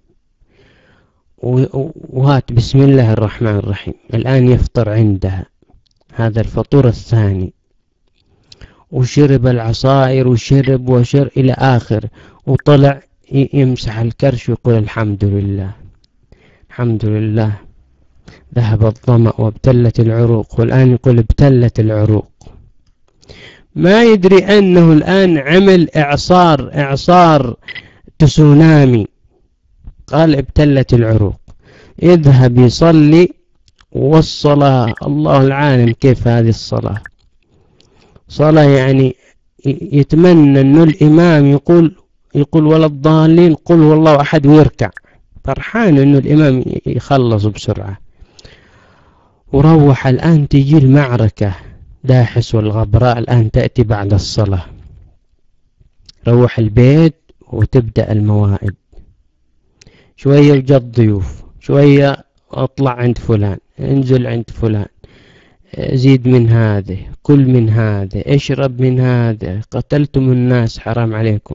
Speaker 1: وهات بسم الله الرحمن الرحيم الآن يفطر عندها، هذا الفطور الثاني، وشرب العصائر وشرب وشرب إلى آخر، وطلع يمسح الكرش ويقول الحمد لله الحمد لله ذهب الظمأ وابتلت العروق، والآن يقول ابتلت العروق، ما يدري أنه الآن عمل إعصار إعصار تسونامي. قال ابتلت العروق، يذهب يصلي، والصلاة الله العالم كيف هذه الصلاة، صلاة يعني يتمنى أنه الإمام يقول يقول ولا الضالين قل والله أحد ويركع، فرحان أنه الإمام يخلص بسرعة. وروح الآن تجي المعركة، داحس والغبراء الآن تأتي بعد الصلاة، روح البيت وتبدأ الموائد، شوية وجد ضيوف، شوية اطلع عند فلان، انزل عند فلان، زيد من هذه، كل من هذا، اشرب من هذا، قتلتم الناس حرام عليكم.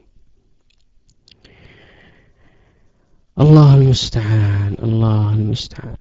Speaker 1: الله المستعان الله المستعان.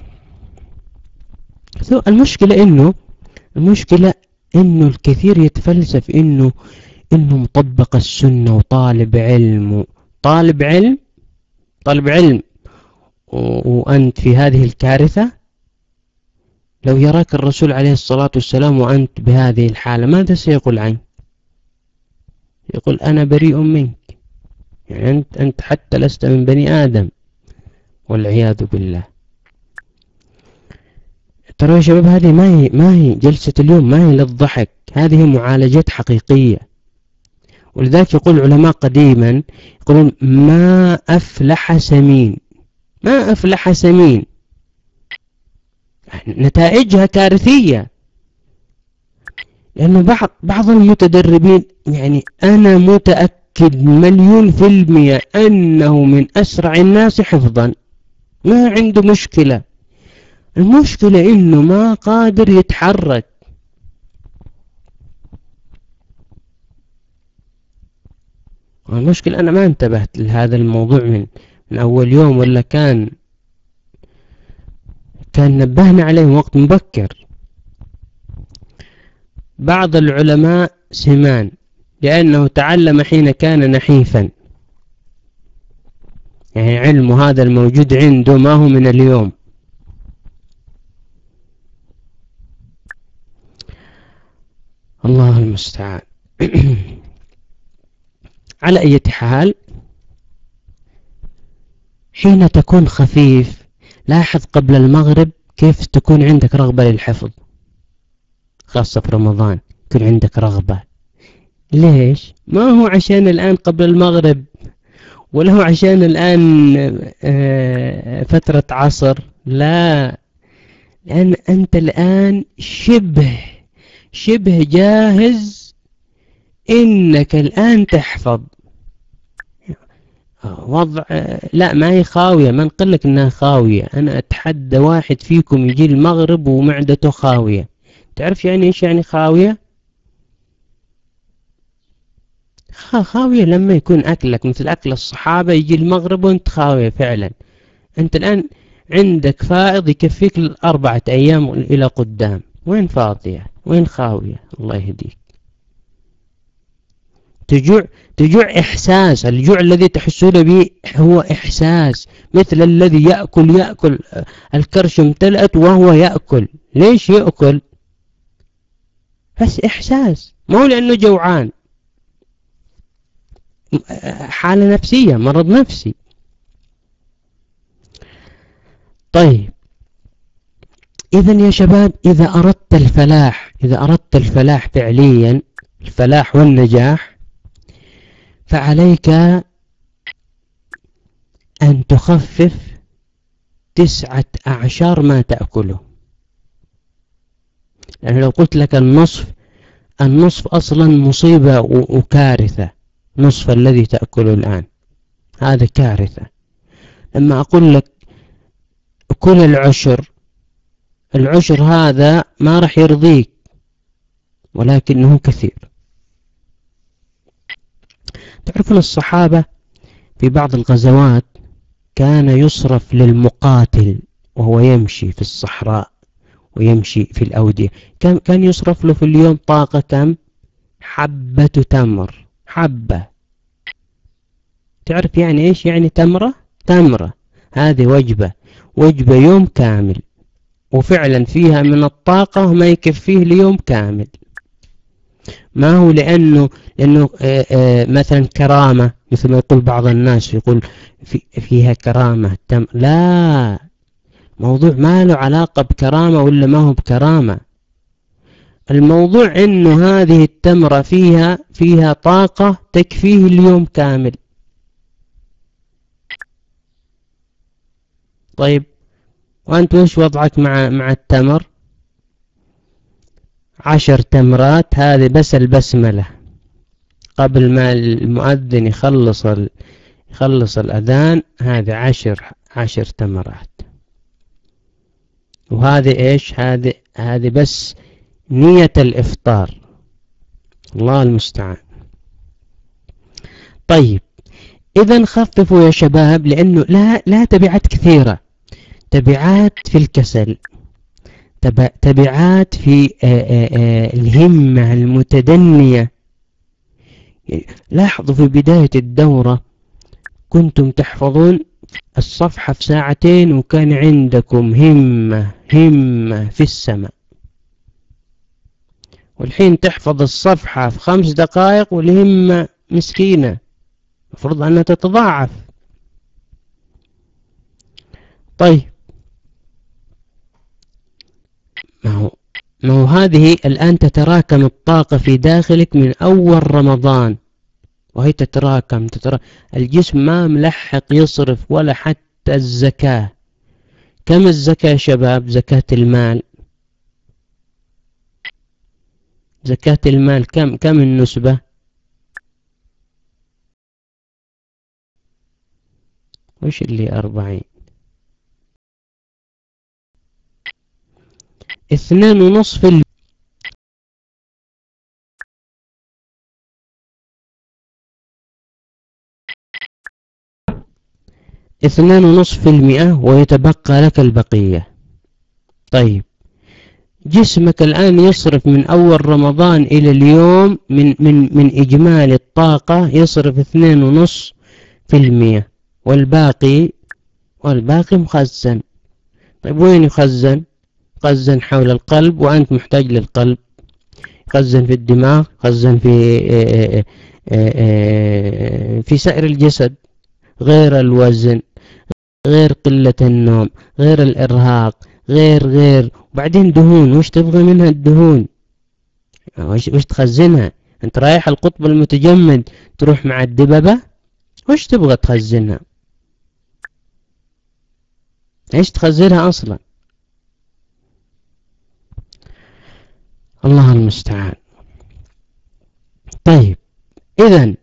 Speaker 1: المشكلة انه المشكلة انه الكثير يتفلسف انه انه مطبق السنة وطالب علم، طالب علم طالب علم وأنت في هذه الكارثة. لو يراك الرسول عليه الصلاة والسلام وأنت بهذه الحالة ماذا سيقول عنك؟ يقول أنا بريء منك، يعني أنت, أنت حتى لست من بني آدم والعياذ بالله. ترى يا شباب هذه ما هي ما هي جلسة اليوم، ما هي للضحك، هذه معالجات حقيقية. ولذلك يقول العلماء قديما يقولون ما أفلح سمين، ما أفلح سمين، نتائجها كارثية. لأنه بعض بعض المتدربين، يعني أنا متأكد مليون في المية أنه من أسرع الناس حفظا، ما عنده مشكلة، المشكلة إنه ما قادر يتحرك. المشكلة أنا ما انتبهت لهذا الموضوع من من أول يوم، ولا كان كان نبهنا عليه وقت مبكر. بعض العلماء سمان لأنه تعلم حين كان نحيفا، يعني علمه هذا الموجود عنده ما هو من اليوم. الله المستعان. على أي حال، حين تكون خفيف لاحظ قبل المغرب كيف تكون عندك رغبة للحفظ، خاصة في رمضان يكون عندك رغبة. ليش؟ ما هو عشان الآن قبل المغرب، ولا هو عشان الآن فترة عصر، لا، لأن أنت الآن شبه شبه جاهز إنك الآن تحفظ. وضع لا، ما هي خاوية، ما نقول لك إنها خاوية. أنا أتحدى واحد فيكم يجي المغرب ومعدته خاوية. تعرف يعني إيش يعني خاوية؟ خاوية لما يكون أكلك مثل أكل الصحابة، يجي المغرب وأنت خاوية فعلا. أنت الآن عندك فائض يكفيك الأربعة أيام إلى قدام، وين فاضية؟ وين خاوية؟ الله يهديك. تجوع تجوع إحساس، الجوع الذي تحسون به هو إحساس، مثل الذي يأكل يأكل الكرش امتلأت وهو يأكل. ليش يأكل؟ بس إحساس، ما هو لأنه جوعان، حالة نفسية، مرض نفسي. طيب إذن يا شباب، إذا أردت الفلاح إذا أردت الفلاح فعليا، الفلاح والنجاح، فعليك أن تخفف تسعة أعشار ما تأكله. يعني لو قلت لك النصف النصف أصلا مصيبة وكارثة، نصف الذي تأكله الآن هذا كارثة. لما أقول لك كل العشر، العشر هذا ما راح يرضيك، ولكنه كثير. تعرفون الصحابة في بعض الغزوات كان يصرف للمقاتل وهو يمشي في الصحراء ويمشي في الأودية، كان كان يصرف له في اليوم طاقة كم؟ حبة تمر، حبة. تعرف يعني إيش يعني تمرة؟ تمرة هذه وجبة وجبة يوم كامل، وفعلا فيها من الطاقة ما يكفيه ليوم كامل. ما هو لأنه لأنه آآ آآ مثلا كرامة، مثل ما يقول بعض الناس، يقول في فيها كرامة تم، لا، موضوع ما له علاقة بكرامة ولا ما هو بكرامة. الموضوع إنه هذه التمرة فيها فيها طاقة تكفيه اليوم كامل. طيب وأنت وش وضعك مع مع التمر؟ عشر تمرات، هذه بس البسملة قبل ما المؤذن يخلص ال... يخلص الأذان، هذه عشر عشر تمرات. وهذه إيش؟ هذه هذه بس نية الإفطار. الله المستعان. طيب إذا خففوا يا شباب، لأنه لا لا تبعات كثيرة، تبعات في الكسل، تبعات في آآ آآ الهمة المتدنية. لاحظوا في بداية الدورة كنتم تحفظون الصفحة في ساعتين وكان عندكم همة همة في السماء، والحين تحفظ الصفحة في خمس دقائق والهمة مسكينة، المفروض أنها تتضاعف. طيب ما هو ما هو هذه الآن تتراكم الطاقة في داخلك من أول رمضان، وهي تتراكم تتراكم الجسم ما ملحق يصرف ولا حتى الزكاة. كم الزكاة شباب؟ زكاة المال، زكاة المال كم كم النسبة؟ وش اللي أربعين؟ اثنين ونص في المئة. اثنين ونص في المئة ويتبقى لك البقية. طيب جسمك الآن يصرف من أول رمضان إلى اليوم من من من إجمالي الطاقة يصرف اثنين ونص في المئة، والباقي والباقي مخزن. طيب وين يخزن؟ يخزن حول القلب، وأنت محتاج للقلب. يخزن في الدماغ، يخزن في في سائر الجسد، غير الوزن، غير قلة النوم، غير الإرهاق، غير غير وبعدين دهون. وش تبغى منها الدهون؟ وش, وش تخزنها؟ انت رايح القطب المتجمد تروح مع الدببة؟ وش تبغى تخزنها؟ ايش تخزنها اصلا؟ الله المستعان. طيب اذا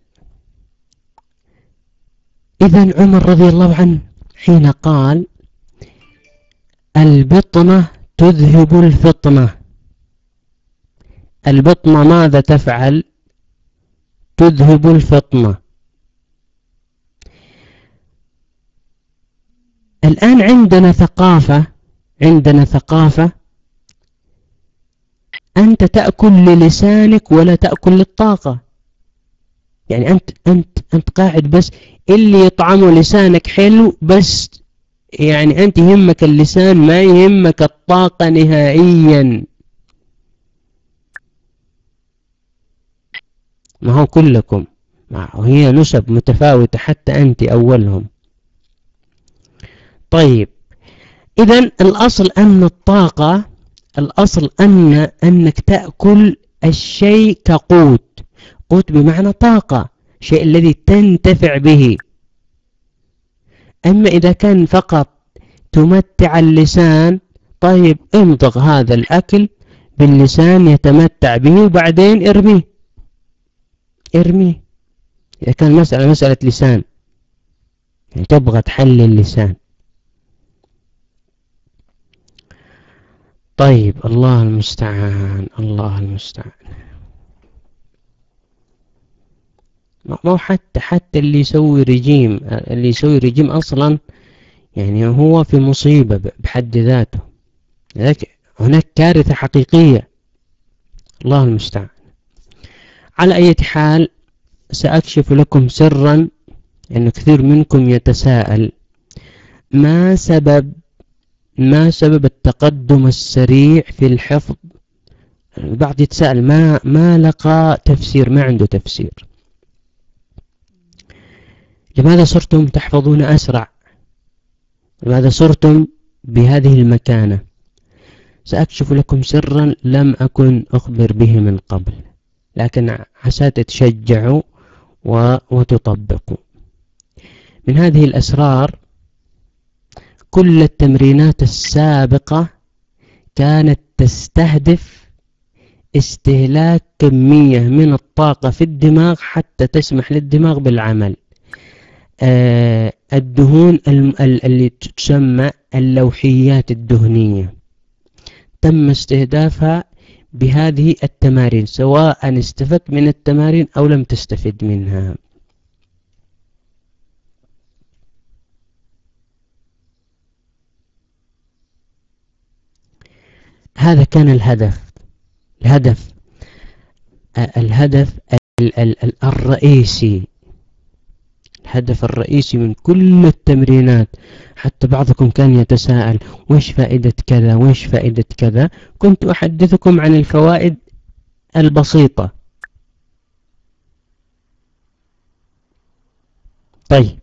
Speaker 1: اذا عمر رضي الله عنه حين قال البطنة تذهب الفطنة، البطنة ماذا تفعل؟ تذهب الفطنة. الآن عندنا ثقافة عندنا ثقافة أنت تأكل للسانك ولا تأكل للطاقة. يعني أنت أنت أنت قاعد بس اللي يطعمه لسانك حلو بس، يعني أنت يهمك اللسان ما يهمك الطاقة نهائيا. ما هو كلكم، وهي نسب متفاوتة حتى أنت أولهم. طيب إذن الأصل أن الطاقة، الأصل أن أنك تأكل الشيء كقوت، قوت بمعنى طاقة، شيء الذي تنتفع به. أما إذا كان فقط تمتع اللسان، طيب امضغ هذا الأكل باللسان يتمتع به وبعدين ارميه ارميه إذا كان مسألة مسألة لسان، يعني تبغى تحلي اللسان. طيب الله المستعان الله المستعان. ما حتى حتى اللي يسوي رجيم، اللي يسوي رجيم أصلا يعني هو في مصيبة بحد ذاته، هناك كارثة حقيقية. الله المستعان. على أي حال سأكشف لكم سرا أن كثير منكم يتساءل ما سبب ما سبب التقدم السريع في الحفظ. البعض يتساءل ما ما لقى تفسير، ما عنده تفسير. لماذا صرتم تحفظون أسرع؟ لماذا صرتم بهذه المكانة؟ سأكشف لكم سرا لم أكن أخبر به من قبل، لكن عسى تتشجعوا وتطبقوا. من هذه الأسرار كل التمرينات السابقة كانت تستهدف استهلاك كمية من الطاقة في الدماغ حتى تسمح للدماغ بالعمل. آه الدهون اللي تسمى اللوحيات الدهنية تم استهدافها بهذه التمارين، سواء استفدت من التمارين أو لم تستفد منها. هذا كان الهدف الهدف الهدف الرئيسي الهدف الرئيسي من كل التمرينات. حتى بعضكم كان يتساءل وش فائدة كذا وش فائدة كذا، كنت أحدثكم عن الفوائد البسيطة. طيب،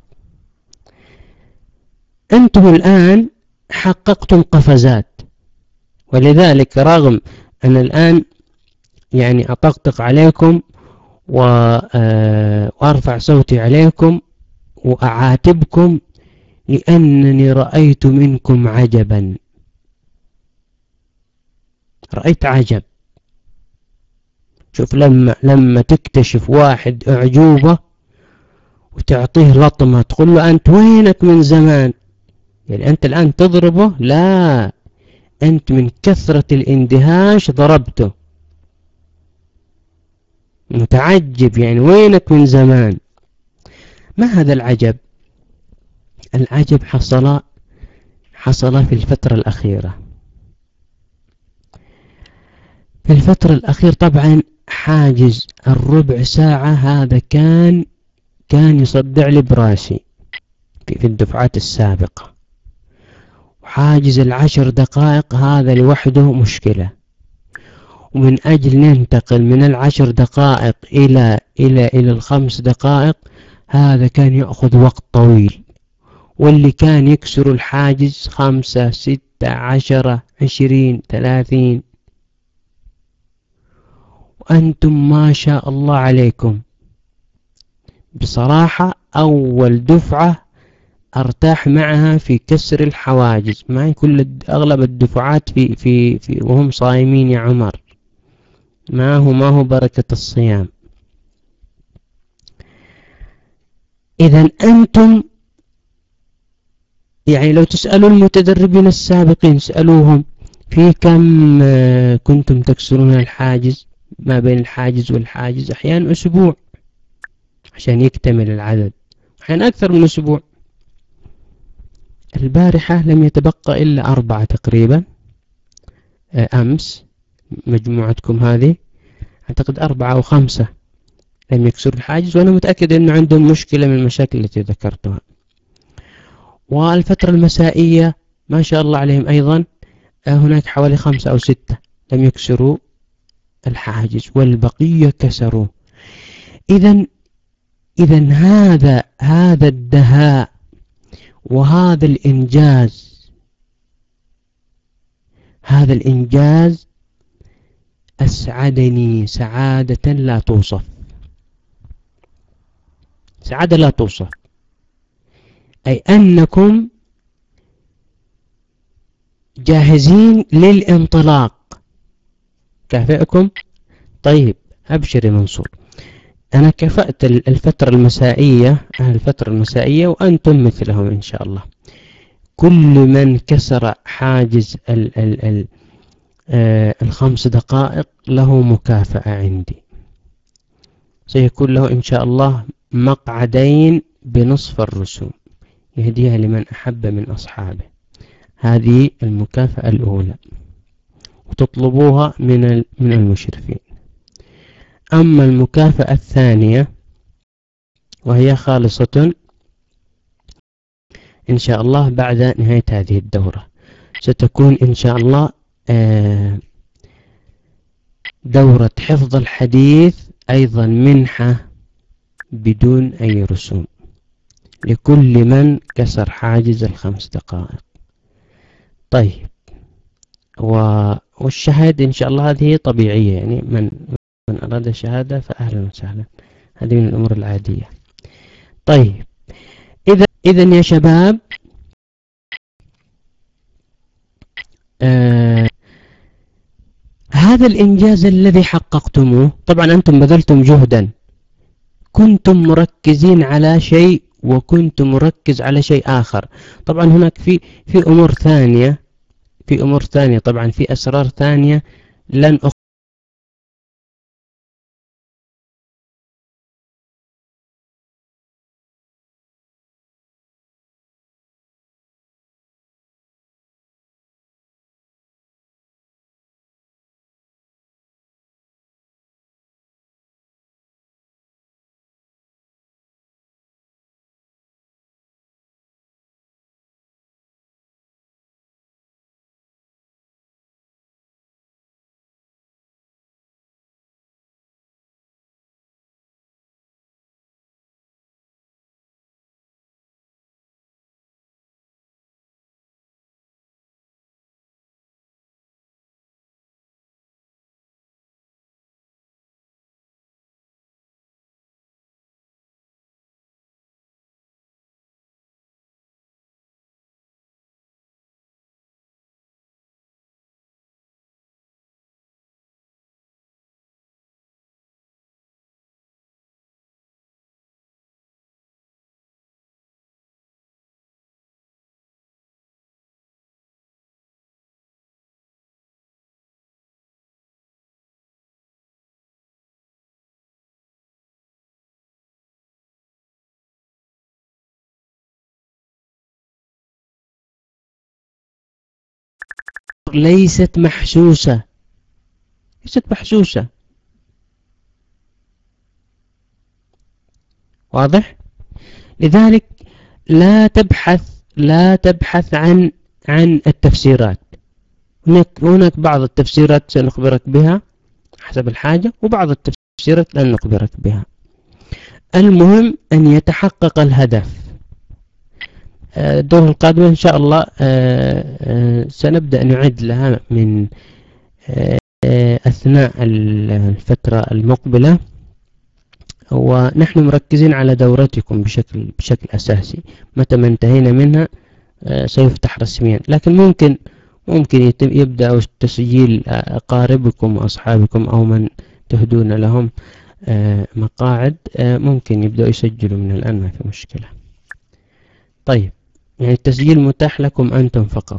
Speaker 1: أنتم الآن حققتم قفزات، ولذلك رغم أن الآن يعني أطقطق عليكم وأرفع صوتي عليكم وأعاتبكم لأنني رأيت منكم عجبا، رأيت عجب. شوف، لما لما تكتشف واحد أعجوبة وتعطيه لطمة تقول له أنت وينك من زمان، يعني أنت الآن تضربه؟ لا، أنت من كثرة الاندهاش ضربته، متعجب، يعني وينك من زمان. ما هذا العجب؟ العجب حصل حصل في الفترة الأخيرة. في الفترة الأخيرة طبعا حاجز الربع ساعة هذا كان كان يصدع لي براسي في الدفعات السابقة، وحاجز العشر دقائق هذا لوحده مشكلة. ومن أجل ننتقل من العشر دقائق إلى إلى إلى الخمس دقائق هذا كان يأخذ وقت طويل، واللي كان يكسر الحاجز خمسة ستة عشرة عشرين ثلاثين. وأنتم ما شاء الله عليكم بصراحة أول دفعة أرتاح معها في كسر الحواجز، معي كل أغلب الدفعات في في في وهم صايمين يا عمر، ما هو ما هو بركة الصيام. إذا أنتم يعني لو تسألوا المتدربين السابقين سألوهم في كم كنتم تكسرون الحاجز، ما بين الحاجز والحاجز أحيانا أسبوع عشان يكتمل العدد، أحيانا أكثر من أسبوع. البارحة لم يتبقى إلا أربعة تقريبا، أمس مجموعتكم هذه أعتقد أربعة أو خمسة لم يكسروا الحاجز، وأنا متأكد أنه عندهم مشكلة من المشاكل التي ذكرتها. والفترة المسائية ما شاء الله عليهم أيضا هناك حوالي خمسة أو ستة لم يكسروا الحاجز والبقية كسروا. إذا إذا هذا هذا الدهاء وهذا الإنجاز، هذا الإنجاز أسعدني سعادة لا توصف، سعادة لا توصف. أي أنكم جاهزين للانطلاق. كافئكم. طيب أبشر يا منصور، أنا كفأت الفترة المسائية الفترة المسائية وأنتم مثلهم إن شاء الله. كل من كسر حاجز ال ال ال آه الخمس دقائق له مكافأة عندي، سيكون له إن شاء الله مقعدين بنصف الرسوم يهديها لمن أحب من أصحابه. هذه المكافأة الأولى وتطلبوها من من المشرفين. أما المكافأة الثانية وهي خالصة إن شاء الله بعد نهاية هذه الدورة، ستكون إن شاء الله دورة حفظ الحديث أيضا منحة بدون أي رسوم لكل من كسر حاجز الخمس دقائق. طيب، والشهادة إن شاء الله هذه طبيعية، يعني من من أراد الشهادة فأهلا وسهلا، هذه من الأمور العادية. طيب، إذا إذن يا شباب آه هذا الإنجاز الذي حققتموه، طبعا أنتم بذلتم جهدا، كنتم مركزين على شيء وكنت مركز على شيء آخر. طبعا هناك في في أمور ثانية في أمور ثانية طبعا في أسرار ثانية لن ليست محسوسة، ليست محسوسة. واضح؟ لذلك لا تبحث لا تبحث عن عن التفسيرات. هناك هناك بعض التفسيرات سنخبرك بها حسب الحاجة، وبعض التفسيرات لن نخبرك بها. المهم أن يتحقق الهدف. الدورة القادمة إن شاء الله سنبدأ نعد لها من أثناء الفترة المقبلة، ونحن مركزين على دورتكم بشكل بشكل أساسي. متى ما انتهينا منها سيفتح رسميا، لكن ممكن ممكن يتم يبدأ تسجيل أقاربكم وأصحابكم أو من تهدون لهم مقاعد، ممكن يبدأوا يسجلوا من الآن، ما في مشكلة. طيب، يعني التسجيل متاح لكم أنتم فقط،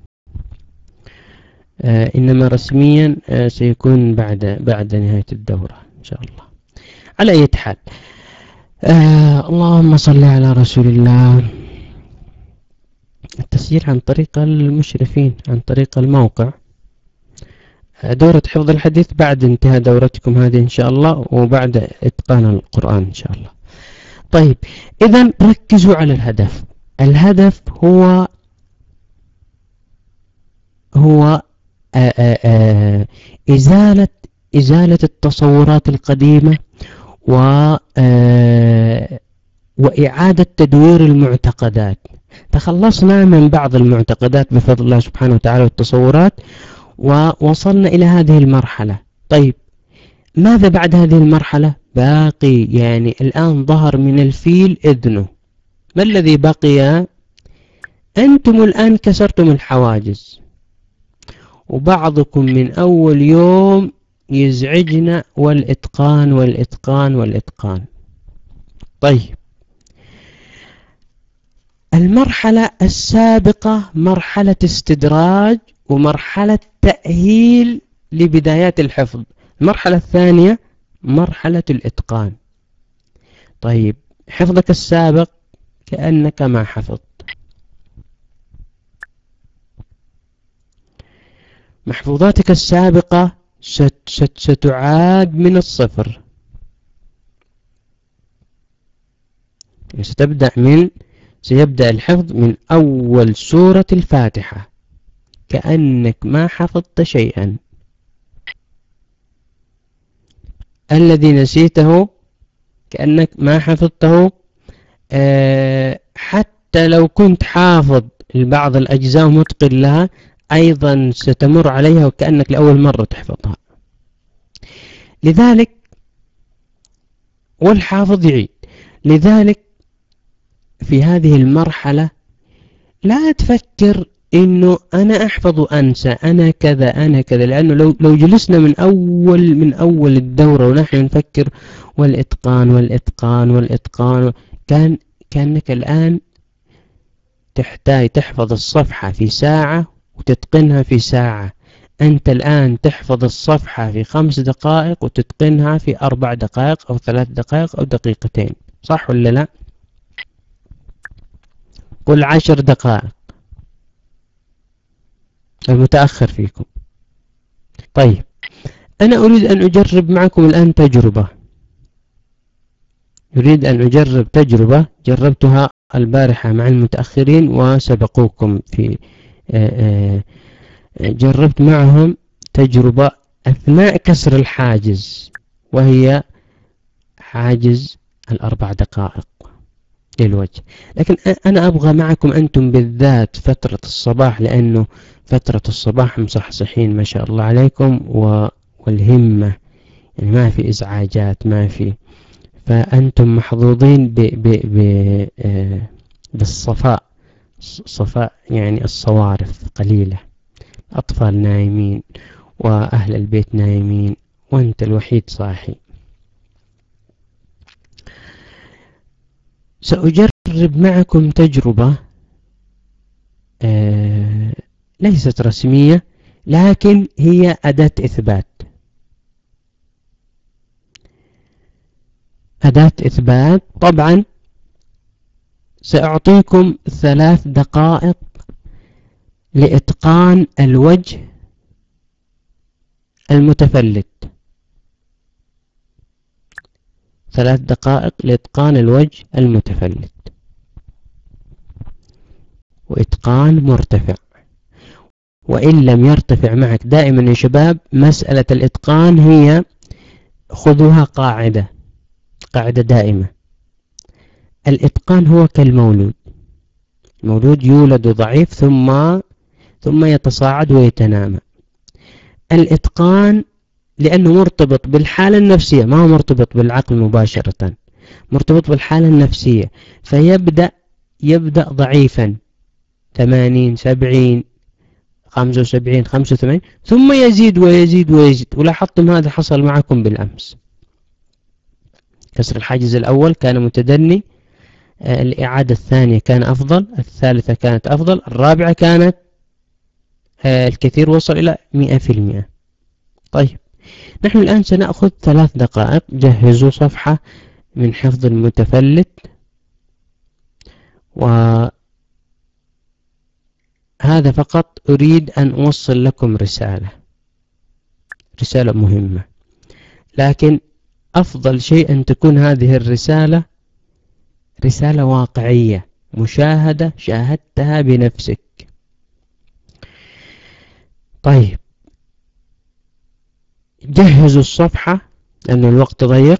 Speaker 1: إنما رسميا سيكون بعد بعد نهاية الدورة إن شاء الله. على أي حال، آه اللهم صل على رسول الله. التسجيل عن طريق المشرفين، عن طريق الموقع. دورة حفظ الحديث بعد انتهاء دورتكم هذه إن شاء الله، وبعد إتقان القرآن إن شاء الله. طيب، إذن ركزوا على الهدف. الهدف هو هو آآ آآ إزالة إزالة التصورات القديمة، و وإعادة تدوير المعتقدات. تخلصنا من بعض المعتقدات بفضل الله سبحانه وتعالى والتصورات، ووصلنا إلى هذه المرحلة. طيب، ماذا بعد هذه المرحلة؟ باقي يعني الآن ظهر من الفيل إذنه. ما الذي بقي؟ أنتم الآن كسرتم الحواجز، وبعضكم من أول يوم يزعجنا والإتقان والإتقان والإتقان. طيب، المرحلة السابقة مرحلة استدراج ومرحلة تأهيل لبدايات الحفظ. المرحلة الثانية مرحلة الإتقان. طيب، حفظك السابق كأنك ما حفظت. محفوظاتك السابقة ست ست ستعاد من الصفر. ستبدأ من سيبدأ الحفظ من أول سورة الفاتحة كأنك ما حفظت شيئا. الذي نسيته كأنك ما حفظته. أه حتى لو كنت حافظ بعض الأجزاء متقن لها، أيضا ستمر عليها وكأنك لأول مرة تحفظها. لذلك والحافظ يعيد. لذلك في هذه المرحلة لا تفكر إنه أنا أحفظ وأنسى، أنا كذا أنا كذا، لأنه لو لو جلسنا من أول من أول الدورة ونحن نفكر والإتقان والإتقان والإتقان، كان كأنك الآن تحتاج تحفظ الصفحة في ساعة وتتقنها في ساعة. أنت الآن تحفظ الصفحة في خمس دقائق وتتقنها في أربع دقائق أو ثلاث دقائق أو دقيقتين، صح ولا لا؟ قل عشر دقائق، المتأخر فيكم. طيب، أنا أريد أن أجرب معكم الآن تجربة. أريد أن أجرب تجربة جربتها البارحة مع المتأخرين وسبقوكم في جربت معهم تجربة أثناء كسر الحاجز، وهي حاجز الأربع دقائق للوجه. لكن أنا أبغى معكم أنتم بالذات فترة الصباح، لأنه فترة الصباح مصحصحين ما شاء الله عليكم، والهمة يعني ما في إزعاجات، ما في، فأنتم محظوظين ب ب ب بالصفاء، صفاء يعني الصوارف قليلة، أطفال نايمين وأهل البيت نايمين وأنت الوحيد صاحي. سأجرب معكم تجربة آه ليست رسمية، لكن هي أداة إثبات. أداة إثبات. طبعا سأعطيكم ثلاث دقائق لإتقان الوجه المتفلت. ثلاث دقائق لإتقان الوجه المتفلت وإتقان مرتفع. وإن لم يرتفع معك دائما يا شباب، مسألة الإتقان هي خذوها قاعدة قاعدة دائمة. الإتقان هو كالمولود، المولود يولد ضعيف ثم ثم يتصاعد ويتنامى. الإتقان لأنه مرتبط بالحالة النفسية، ما هو مرتبط بالعقل مباشرة، مرتبط بالحالة النفسية، فيبدأ يبدأ ضعيفا ثمانين سبعين خمسة وسبعين خمسة وثمانين ثم يزيد ويزيد ويزيد. ولاحظتم هذا حصل معكم بالأمس، كسر الحاجز الأول كان متدني، الإعادة الثانية كان أفضل، الثالثة كانت أفضل، الرابعة كانت الكثير وصل إلى مئة في المئة. طيب نحن الآن سنأخذ ثلاث دقائق. جهزوا صفحة من حفظ المتفلت، وهذا فقط أريد أن أوصل لكم رسالة رسالة مهمة، لكن أفضل شيء أن تكون هذه الرسالة رسالة واقعية، مشاهدة شاهدتها بنفسك. طيب جهزوا الصفحة لأن الوقت ضيق،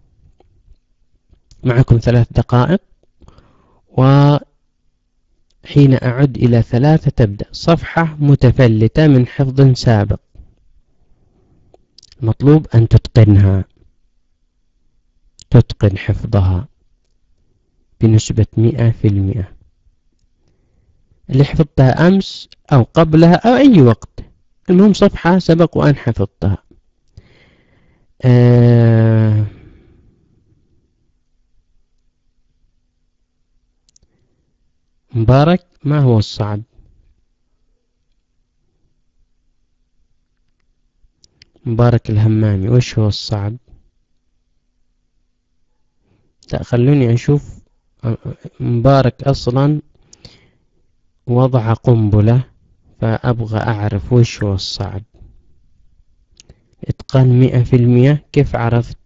Speaker 1: معكم ثلاث دقائق، وحين أعد إلى ثلاثة تبدأ. صفحة متفلتة من حفظ سابق، مطلوب أن تتقنها، تتقن حفظها بنسبة مئة في المئة. اللي حفظتها أمس أو قبلها أو أي وقت، المهم صفحة سبق وأن حفظتها. آه مبارك، ما هو الصعب؟ مبارك الهمامي، وش هو الصعب؟ لا خلوني أشوف. مبارك أصلا وضع قنبلة، فأبغى أعرف وش هو الصعب. إتقان مئة في المئة، كيف عرفت؟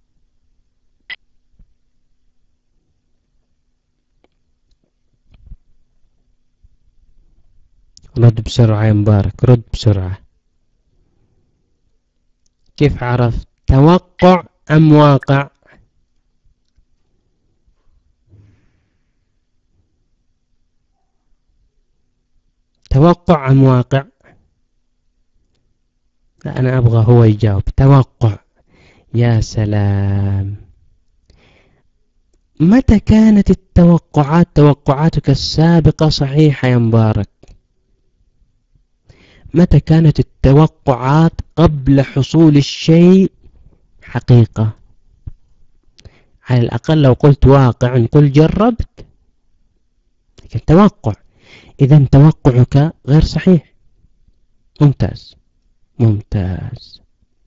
Speaker 1: رد بسرعة يا مبارك، رد بسرعة. كيف عرفت؟ توقع أم واقع؟ توقع أم واقع؟ لا أنا أبغى هو يجاوب. توقع. يا سلام. متى كانت التوقعات توقعاتك السابقة صحيحة يا مبارك؟ متى كانت التوقعات قبل حصول الشيء حقيقة؟ على الأقل لو قلت واقع نقول جربت، لكن توقع، إذا توقعك غير صحيح. ممتاز ممتاز.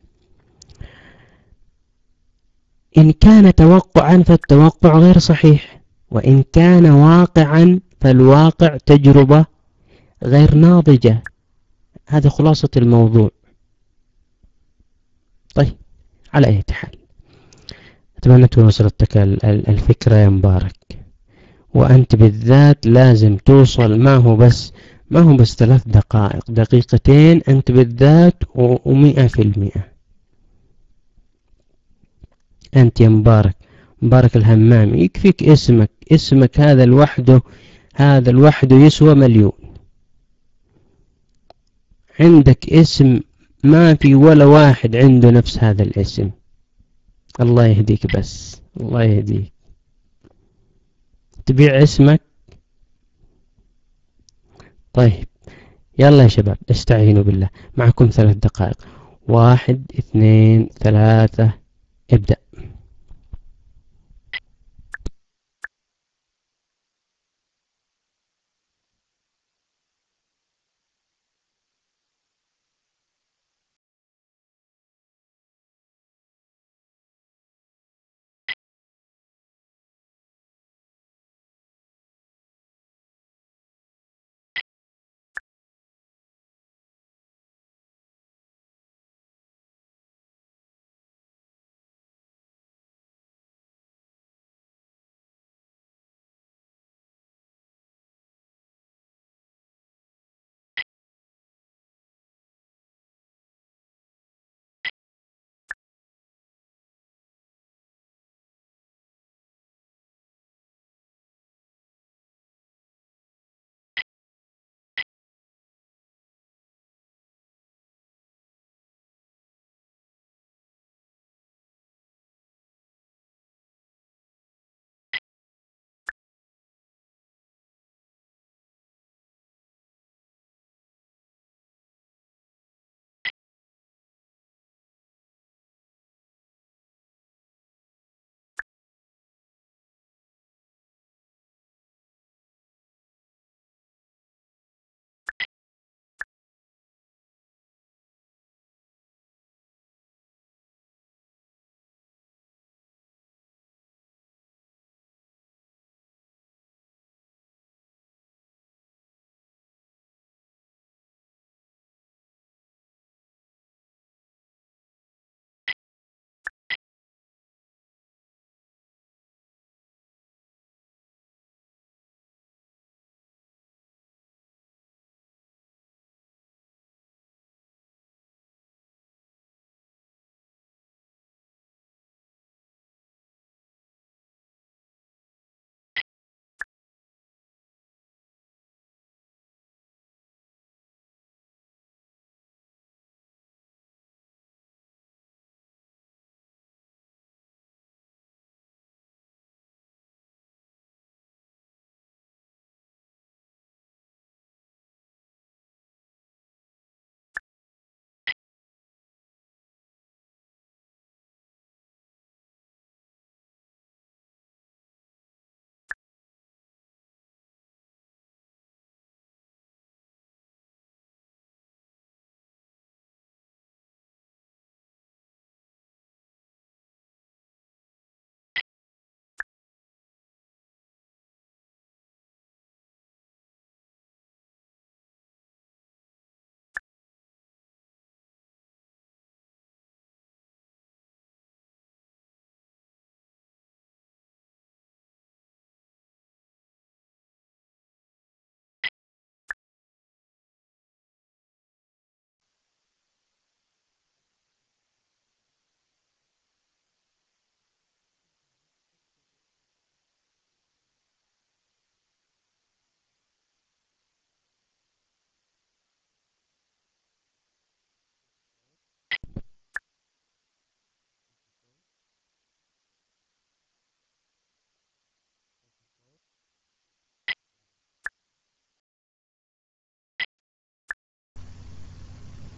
Speaker 1: إن كان توقعا فالتوقع غير صحيح، وإن كان واقعا فالواقع تجربة غير ناضجة. هذا خلاصة الموضوع. طيب على أي حال، أتمنى تكون وصلتك الفكرة يا مبارك، وأنت بالذات لازم توصل. ما هو بس ما هو بس ثلاث دقائق، دقيقتين أنت بالذات ومئة في المئة. أنت يا مبارك، مبارك الهمامي، يكفيك اسمك، اسمك هذا لوحده، هذا لوحده يسوى مليون. عندك اسم ما في ولا واحد عنده نفس هذا الاسم. الله يهديك، بس الله يهديك. تبيع اسمك. طيب يلا يا شباب استعينوا بالله، معكم ثلاث دقائق. واحد اثنين ثلاثة، ابدأ.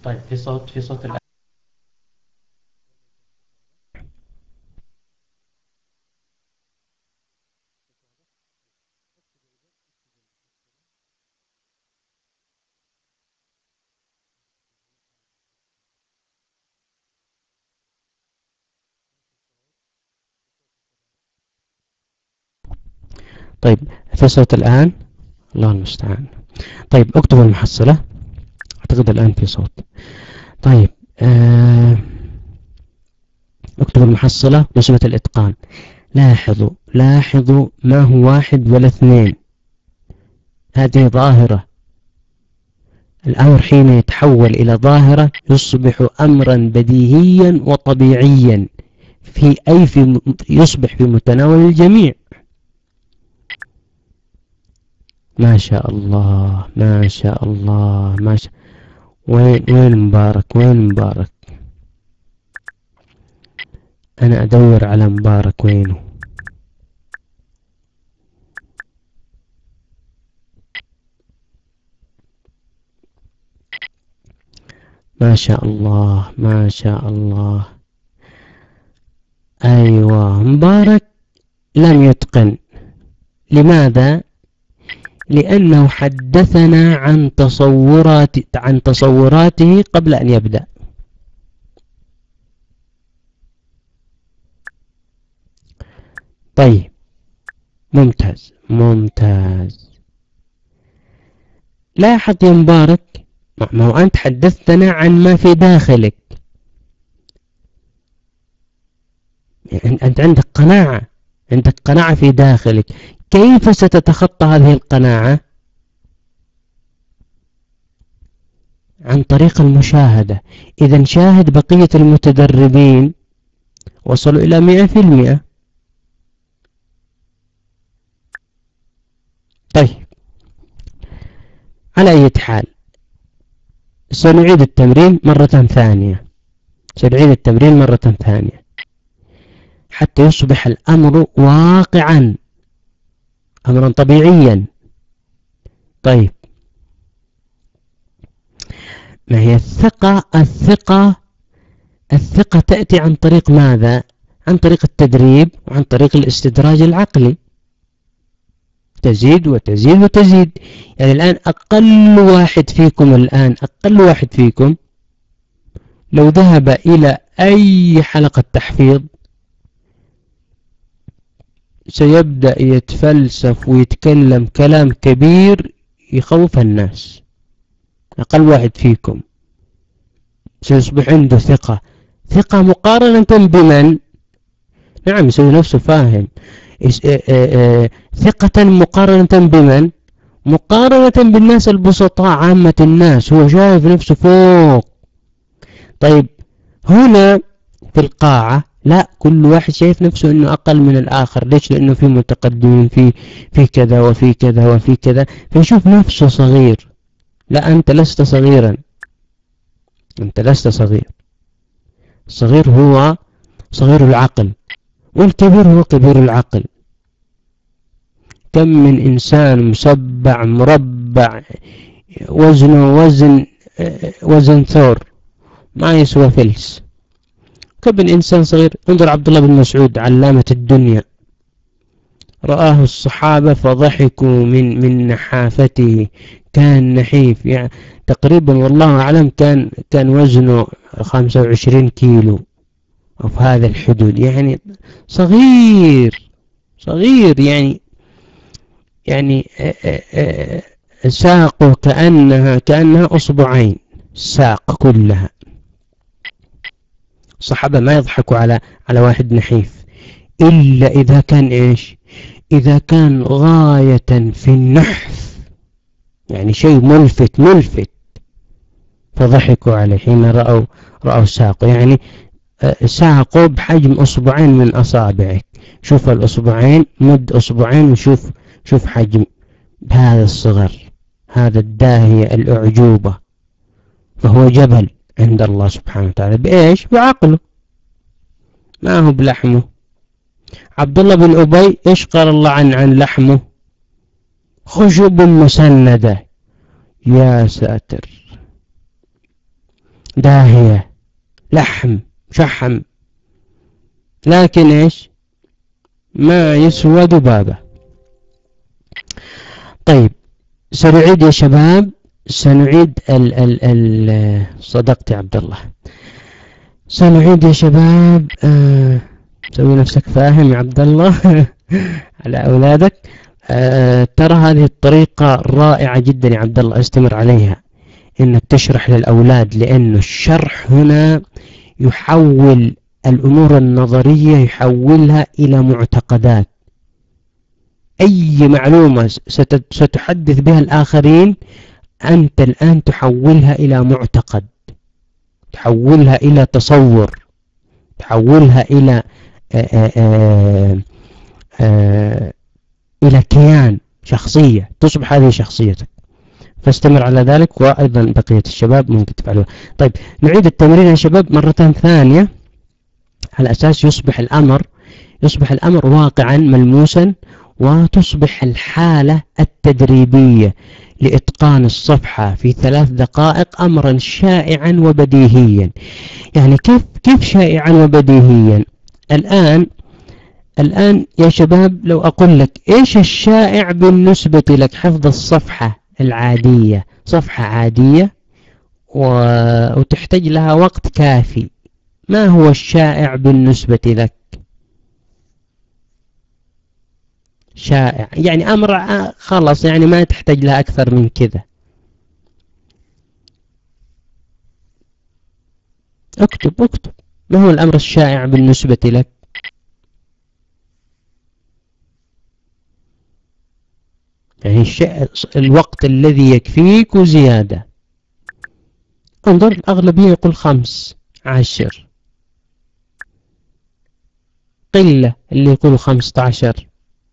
Speaker 1: طيب في صوت في صوت الآن. طيب في صوت الآن، الله المستعان. طيب اكتب المحصلة، اعتقد الآن في صوت. طيب آه اكتب المحصلة نسبة الإتقان. لاحظوا لاحظوا ما هو واحد ولا اثنين، هذه ظاهرة. الأمر حين يتحول إلى ظاهرة يصبح أمرا بديهيا وطبيعيا في أي في يصبح في متناول الجميع. ما شاء الله ما شاء الله ما شاء. وين وين مبارك وين مبارك؟ أنا أدور على مبارك، وينه؟ ما شاء الله ما شاء الله. أيوة مبارك لم يتقن. لماذا؟ لأنه حدثنا عن تصورات عن تصوراته قبل أن يبدأ. طيب ممتاز ممتاز. لاحظ يا مبارك، ما هو أنت حدثتنا عن ما في داخلك، يعني أنت عندك قناعة، عندك قناعة في داخلك. كيف ستتخطى هذه القناعة؟ عن طريق المشاهدة. إذا شاهد بقية المتدربين وصلوا إلى مئة في المئة. طيب على أي حال سنعيد التمرين مرة ثانية، سنعيد التمرين مرة ثانية حتى يصبح الأمر واقعا، أمرا طبيعيا. طيب ما هي الثقة؟ الثقة الثقة تأتي عن طريق ماذا؟ عن طريق التدريب وعن طريق الاستدراج العقلي. تزيد وتزيد وتزيد. يعني الآن أقل واحد فيكم الآن أقل واحد فيكم لو ذهب إلى أي حلقة تحفيظ سيبدأ يتفلسف ويتكلم كلام كبير يخوف الناس. أقل واحد فيكم سيصبح عنده ثقة. ثقة مقارنة بمن؟ نعم يسوي نفسه فاهم. ثقة مقارنة بمن؟ مقارنة بالناس البسطاء، عامة الناس، هو شايف نفسه فوق. طيب هنا في القاعة لا، كل واحد شايف نفسه انه اقل من الاخر. ليش؟ لانه في متقدمين في في كذا وفي كذا وفي كذا، فيشوف نفسه صغير. لا، انت لست صغيرا، انت لست صغير. الصغير هو صغير العقل، والكبير هو كبير العقل. كم من إنسان مسبع مربع وزنه وزن وزن ثور ما يسوى فلس. كم من إنسان صغير. انظر عبد الله بن مسعود علامة الدنيا، رآه الصحابة فضحكوا من من نحافته، كان نحيف يعني تقريبا والله أعلم كان كان وزنه خمسة وعشرين كيلو أو في هذا الحدود، يعني صغير صغير يعني يعني ساقه كأنها كأنها أصبعين، ساق كلها. الصحابة ما يضحكوا على على واحد نحيف إلا إذا كان إيش؟ إذا كان غاية في النحف، يعني شيء ملفت ملفت، فضحكوا عليه حين رأوا رأوا ساقه. يعني ساقه بحجم أصبعين من أصابعك. شوف الأصبعين، مد أصبعين وشوف شوف حجم بهذا الصغر، هذا الداهية الأعجوبة. فهو جبل عند الله سبحانه وتعالى. بإيش؟ بعقله، ما هو بلحمه. عبد الله بن أبي إيش قال الله عن عن لحمه؟ خشب مسندة. يا ساتر. داهية، لحم شحم، لكن إيش ما يسوى ذبابة. طيب سنعيد يا شباب، سنعيد ال ال ال صدقت يا عبد الله، سنعيد يا شباب. آه سوي نفسك فاهم يا عبد الله على أولادك. آه ترى هذه الطريقة رائعة جدا يا عبد الله، استمر عليها، إنك تشرح للأولاد، لأنه الشرح هنا يحول الأمور النظرية يحولها إلى معتقدات. أي معلومة ستحدث بها الآخرين أنت الآن تحولها إلى معتقد، تحولها إلى تصور، تحولها إلى آآ آآ آآ إلى كيان، شخصية، تصبح هذه شخصيتك. فاستمر على ذلك، وأيضا بقية الشباب ممكن تفعلوها. طيب نعيد التمرين يا شباب مرة ثانية، على أساس يصبح الأمر يصبح الأمر واقعا ملموسا، وتصبح الحالة التدريبية لإتقان الصفحة في ثلاث دقائق أمرا شائعا وبديهيا. يعني كيف كيف شائعا وبديهيا؟ الآن الآن يا شباب لو أقول لك إيش الشائع بالنسبة لك؟ حفظ الصفحة العادية، صفحة عادية وتحتاج لها وقت كافي، ما هو الشائع بالنسبة لك؟ شائع يعني أمر خلاص، يعني ما تحتاج لها أكثر من كذا. اكتب اكتب ما هو الأمر الشائع بالنسبة لك؟ يعني الشيء الوقت الذي يكفيك وزيادة. انظر الأغلبية يقول خمس عشر، قلة اللي يقول خمسة عشر.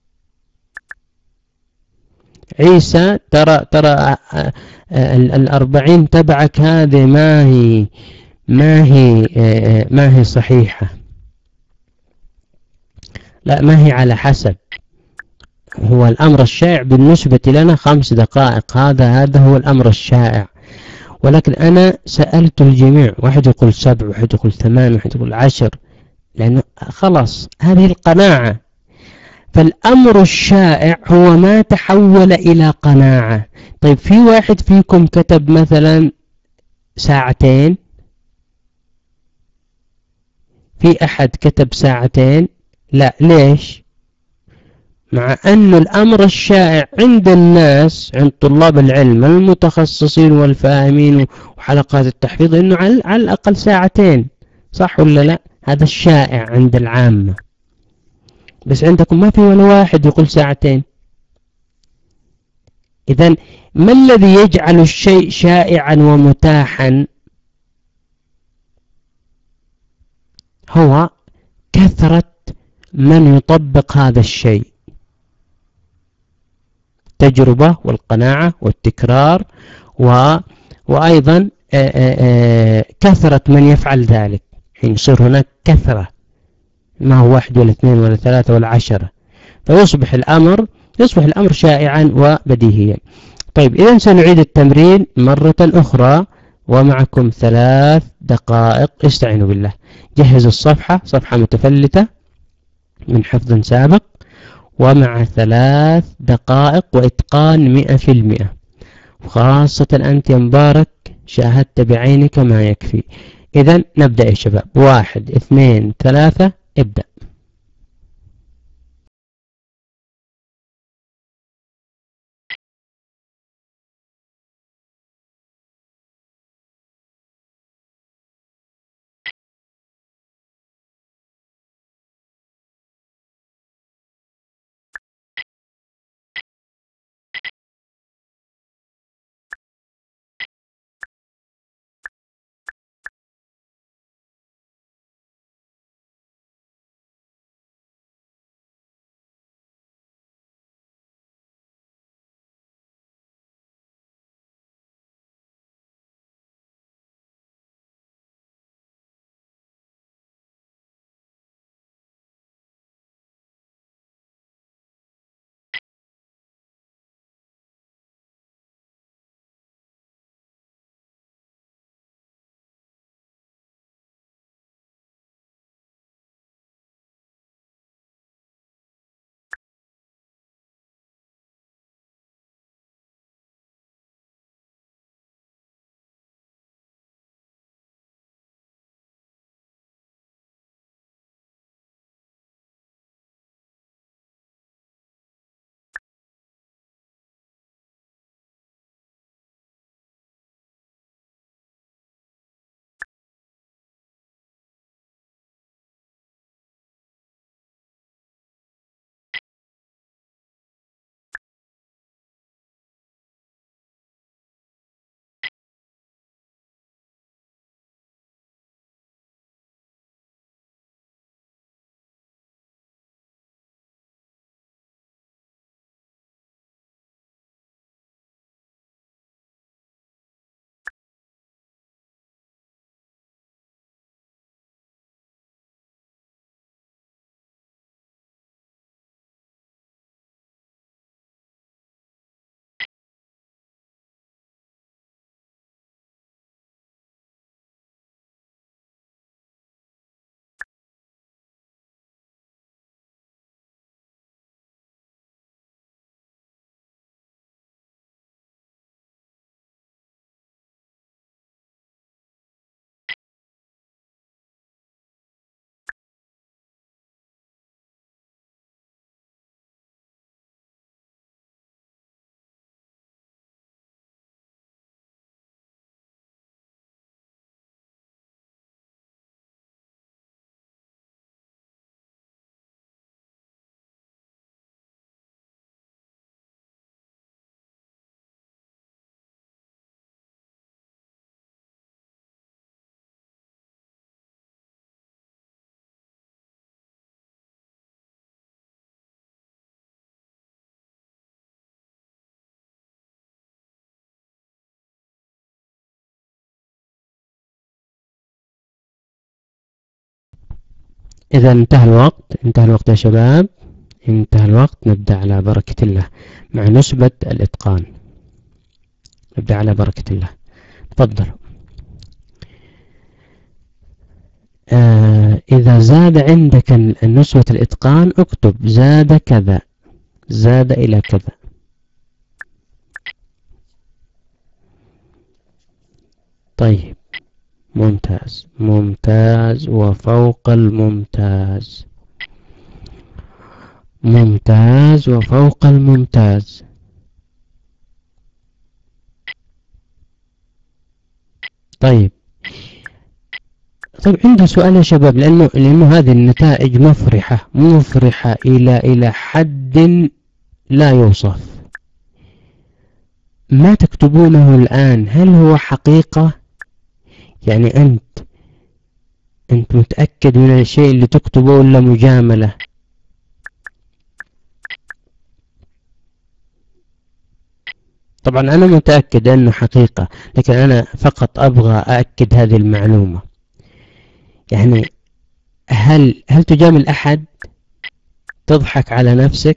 Speaker 1: عيسى ترى ترى الأربعين تبعك هذه ما هي ما هي ما هي صحيحة، لا ما هي على حسب. هو الأمر الشائع بالنسبة لنا خمس دقائق، هذا هذا هو الأمر الشائع. ولكن أنا سألت الجميع، واحد يقول سبع، واحد يقول ثمان، واحد يقول عشر، لأنه خلاص هذه القناعة. فالأمر الشائع هو ما تحول إلى قناعة. طيب في واحد فيكم كتب مثلا ساعتين، في أحد كتب ساعتين، لا ليش؟ مع أن الأمر الشائع عند الناس، عند طلاب العلم المتخصصين والفاهمين وحلقات التحفيظ، أنه على الأقل ساعتين، صح ولا لا؟ هذا الشائع عند العامة. بس عندكم ما في ولا واحد يقول ساعتين. إذن ما الذي يجعل الشيء شائعا ومتاحا؟ هو كثرة من يطبق هذا الشيء، التجربة والقناعة والتكرار، و... وأيضا آآ آآ كثرة من يفعل ذلك. حين يصير هناك كثرة، ما هو واحد ولا اثنين ولا ثلاثة ولا عشرة، فيصبح الأمر يصبح الأمر شائعا وبديهيا. طيب إذن سنعيد التمرين مرة أخرى، ومعكم ثلاث دقائق، استعينوا بالله. جهز الصفحة، صفحة متفلتة من حفظ سابق، ومع ثلاث دقائق وإتقان مئة في المئة. وخاصة أنت يا مبارك شاهدت بعينك ما يكفي. إذن نبدأ يا شباب، واحد اثنين ثلاثة، ابدأ. إذا انتهى الوقت، انتهى الوقت يا شباب، انتهى الوقت. نبدأ على بركة الله مع نسبة الإتقان. نبدأ على بركة الله. تفضل. آه إذا زاد عندك نسبة الإتقان اكتب زاد كذا، زاد إلى كذا. طيب ممتاز ممتاز وفوق الممتاز، ممتاز وفوق الممتاز. طيب طيب عندي سؤال يا شباب، لأنه لأنه هذه النتائج مفرحة مفرحة إلى إلى حد لا يوصف. ما تكتبونه الآن هل هو حقيقة؟ يعني أنت أنت متأكد من الشيء اللي تكتبه ولا مجاملة؟ طبعا أنا متأكد أنه حقيقة، لكن أنا فقط أبغى أأكد هذه المعلومة. يعني هل هل تجامل أحد؟ تضحك على نفسك؟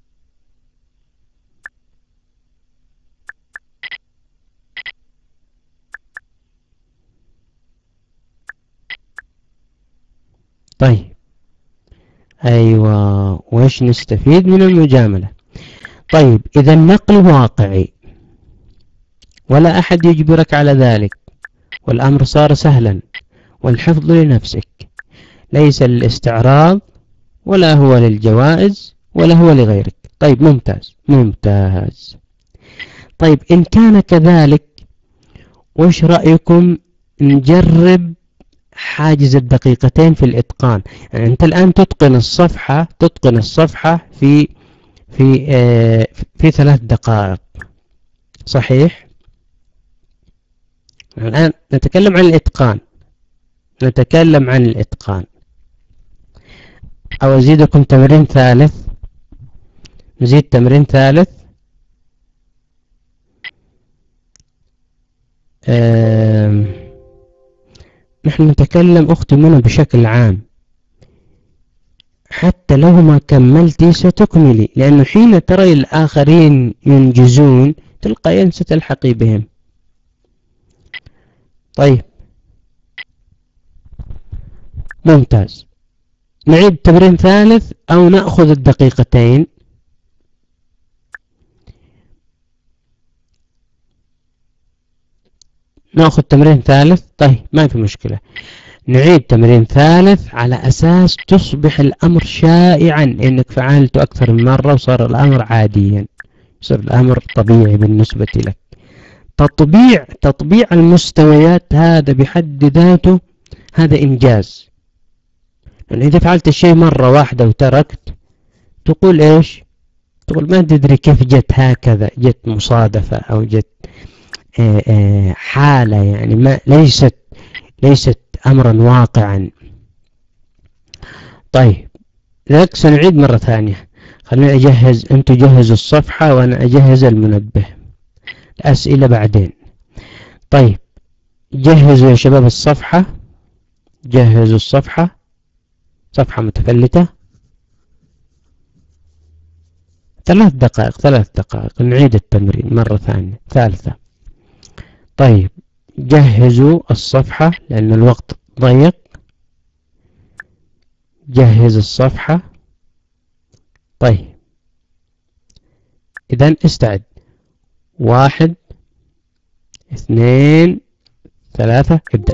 Speaker 1: طيب أيوة، وإيش نستفيد من المجاملة؟ طيب إذا النقل واقعي ولا أحد يجبرك على ذلك، والأمر صار سهلا، والحفظ لنفسك، ليس للاستعراض ولا هو للجوائز ولا هو لغيرك. طيب ممتاز ممتاز. طيب إن كان كذلك، وش رأيكم نجرب حاجز الدقيقتين في الإتقان؟ يعني أنت الآن تتقن الصفحة، تتقن الصفحة في في آه في ثلاث دقائق صحيح؟ الآن نتكلم عن الإتقان، نتكلم عن الإتقان. أو أزيدكم تمرين ثالث، نزيد تمرين ثالث. آه نحن نتكلم أختي منى بشكل عام، حتى لو ما كملتي ستكملي، لأنه حين ترى الآخرين ينجزون تلقائيا ستلحقي بهم. طيب ممتاز. نعيد تمرين ثالث أو نأخذ الدقيقتين؟ نأخذ تمرين ثالث. طيب ما في مشكلة، نعيد تمرين ثالث على أساس تصبح الأمر شائعا، إنك فعلته أكثر من مرة وصار الأمر عاديا، صار الأمر طبيعي بالنسبة لك. تطبيع تطبيع المستويات هذا بحد ذاته هذا إنجاز. يعني إذا فعلت الشيء مرة واحدة وتركت تقول إيش؟ تقول ما تدري كيف جت هكذا، جت مصادفة أو جت آآ آآ حالة، يعني ما ليست ليست أمرا واقعا. طيب لذلك سنعيد مرة ثانية. خليني أجهز، أنتوا جهزوا الصفحة وأنا أجهز المنبه، الأسئلة بعدين. طيب جهزوا يا شباب الصفحة، جهزوا الصفحة، صفحة متفلتة. ثلاث دقائق ثلاث دقائق نعيد التمرين مرة ثانية ثالثة. طيب جهزوا الصفحة لأن الوقت ضيق. جهز الصفحة. طيب إذن استعد. واحد اثنين ثلاثة ابدأ.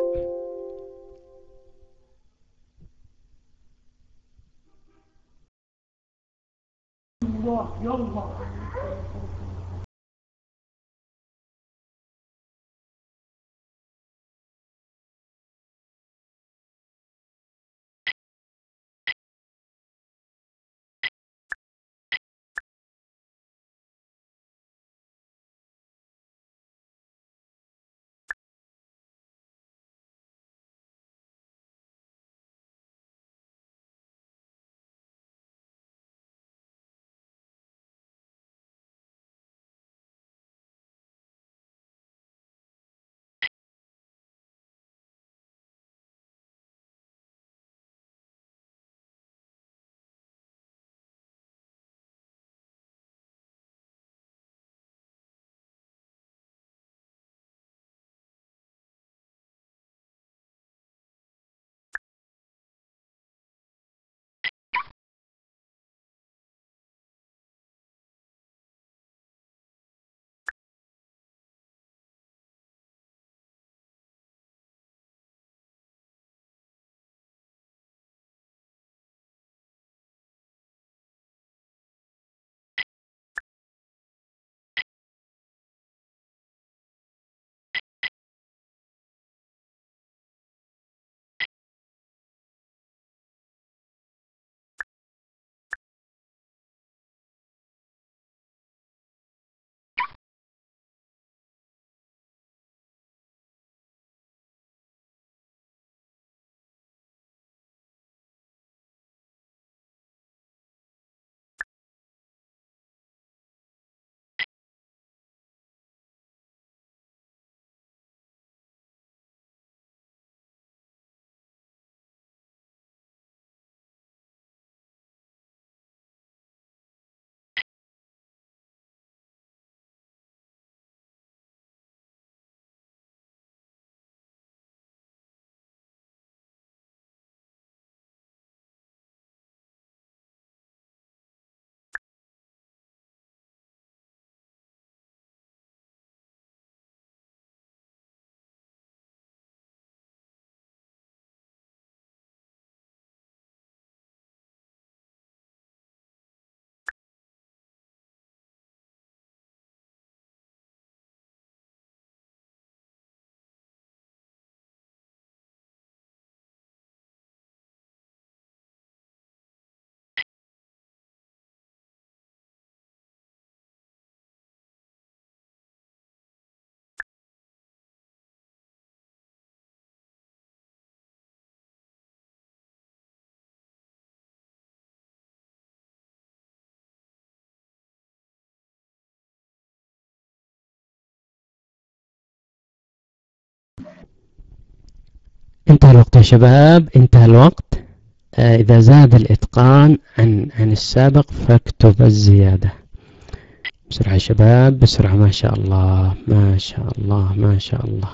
Speaker 1: انتهى الوقت يا شباب، انتهى الوقت. آه إذا زاد الإتقان عن عن السابق فاكتب الزيادة. بسرعة يا شباب، بسرعة. ما شاء الله ما شاء الله ما شاء الله.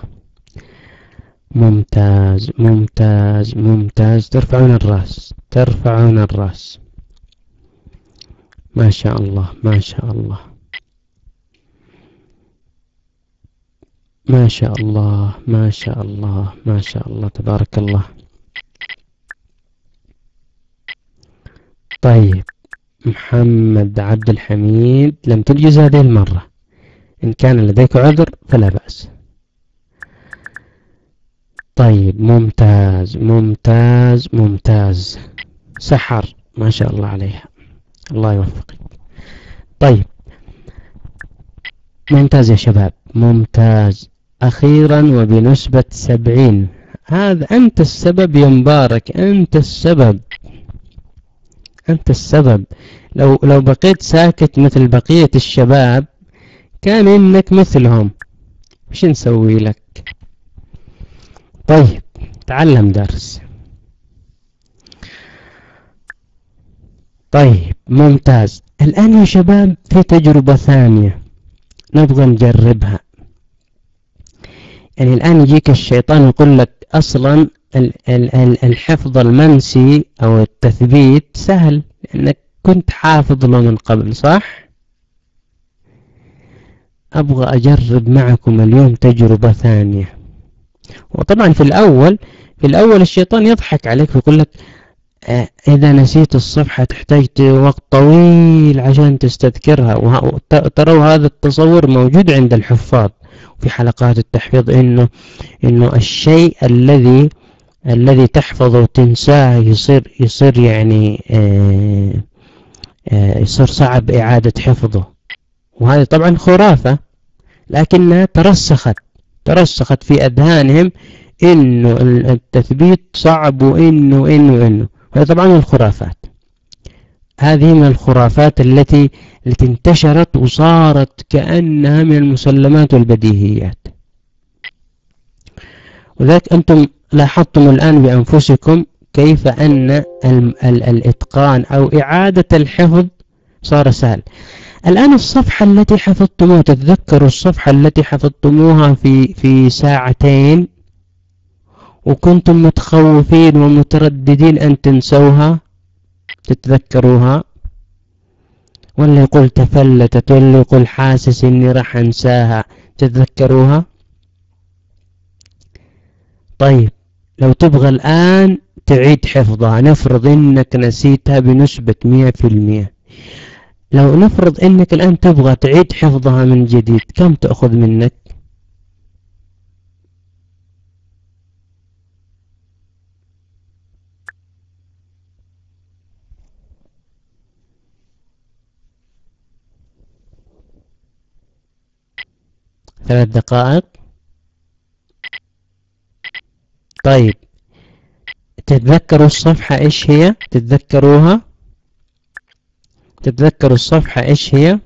Speaker 1: ممتاز ممتاز ممتاز. ترفعون الرأس، ترفعون الرأس. ما شاء الله ما شاء الله ما شاء الله ما شاء الله ما شاء الله، تبارك الله. طيب محمد عبد الحميد لم تنجز هذه المرة، إن كان لديك عذر فلا بأس. طيب ممتاز ممتاز ممتاز. سحر ما شاء الله عليها، الله يوفقك. طيب ممتاز يا شباب، ممتاز. أخيرا وبنسبة سبعين. هذا أنت السبب يا مبارك، أنت السبب، أنت السبب. لو لو بقيت ساكت مثل بقية الشباب كان إنك مثلهم، وش نسوي لك؟ طيب تعلم درس. طيب ممتاز. الآن يا شباب في تجربة ثانية نبغى نجربها. يعني الآن يجيك الشيطان يقول لك أصلا الحفظ المنسي أو التثبيت سهل لأنك كنت حافظ له من قبل، صح؟ أبغى أجرب معكم اليوم تجربة ثانية. وطبعا في الأول في الأول الشيطان يضحك عليك ويقول لك إذا نسيت الصفحة تحتاج وقت طويل عشان تستذكرها. وتروا هذا التصور موجود عند الحفاظ في حلقات التحفيظ، إنه إنه الشيء الذي الذي تحفظه وتنساه يصير يصير يعني آآ آآ يصير صعب إعادة حفظه. وهذه طبعا خرافة، لكنها ترسخت ترسخت في أذهانهم إنه التثبيت صعب وإنه إنه إنه هذه طبعا الخرافات. هذه من الخرافات التي التي انتشرت وصارت كأنها من المسلمات والبديهيات. وذلك أنتم لاحظتم الآن بأنفسكم كيف أن ال ال الإتقان أو إعادة الحفظ صار سهل. الآن الصفحة التي حفظتموها، تتذكروا الصفحة التي حفظتموها في في ساعتين وكنتم متخوفين ومترددين أن تنسوها، تتذكروها؟ ولا يقول تفلتت، ولا يقول حاسس إني راح أنساها، تتذكروها؟ طيب لو تبغى الآن تعيد حفظها، نفرض إنك نسيتها بنسبة مئة في المئة، لو نفرض إنك الآن تبغى تعيد حفظها من جديد، كم تأخذ منك؟ ثلاث دقائق. طيب تتذكروا الصفحة إيش هي؟ تتذكروها؟ تتذكروا الصفحة إيش هي؟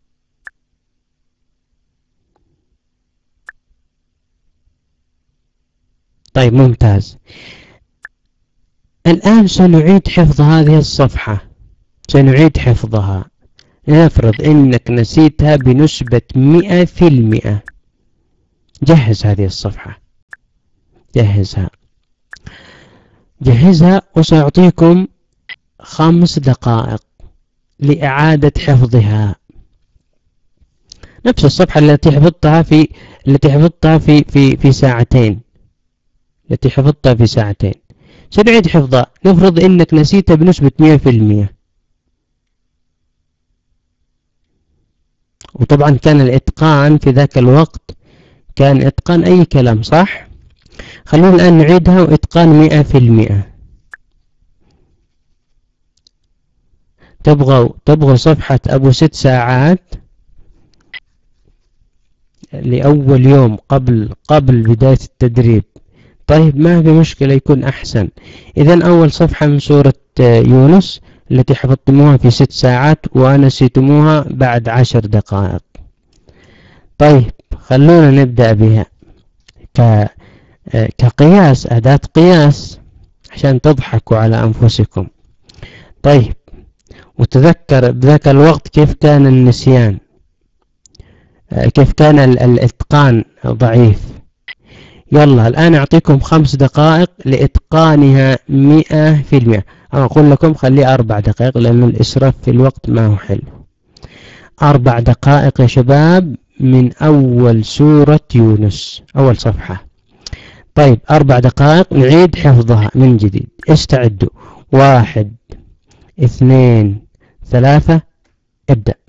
Speaker 1: طيب ممتاز. الآن سنعيد حفظ هذه الصفحة، سنعيد حفظها. نفرض إنك نسيتها بنسبة مئة في المئة. جهز هذه الصفحة، جهزها جهزها وسأعطيكم خمس دقائق لإعادة حفظها. نفس الصفحة التي حفظتها في التي حفظتها في في في ساعتين التي حفظتها في ساعتين سنعيد حفظها. نفرض إنك نسيتها بنسبة مئة في المئة، وطبعا كان الإتقان في ذاك الوقت كان إتقان أي كلام، صح؟ خلونا الآن نعيدها وإتقان مئة في المئة. تبغوا تبغوا صفحة أبو ست ساعات لأول يوم قبل قبل بداية التدريب. طيب ما في مشكلة، يكون أحسن. إذن أول صفحة من سورة يونس التي حفظتموها في ست ساعات ونسيتموها بعد عشر دقائق. طيب خلونا نبدأ بها. كقياس، أداة قياس عشان تضحكوا على أنفسكم. طيب، وتذكر بذاك الوقت كيف كان النسيان، كيف كان الإتقان ضعيف. يلا الآن أعطيكم خمس دقائق لإتقانها مئة في المئة. أنا أقول لكم خلي أربع دقائق لأن الإسراف في الوقت ما هو حلو. أربع دقائق يا شباب من أول سورة يونس، أول صفحة. طيب أربع دقائق نعيد حفظها من جديد. استعدوا. واحد، اثنين، ثلاثة، ابدأ.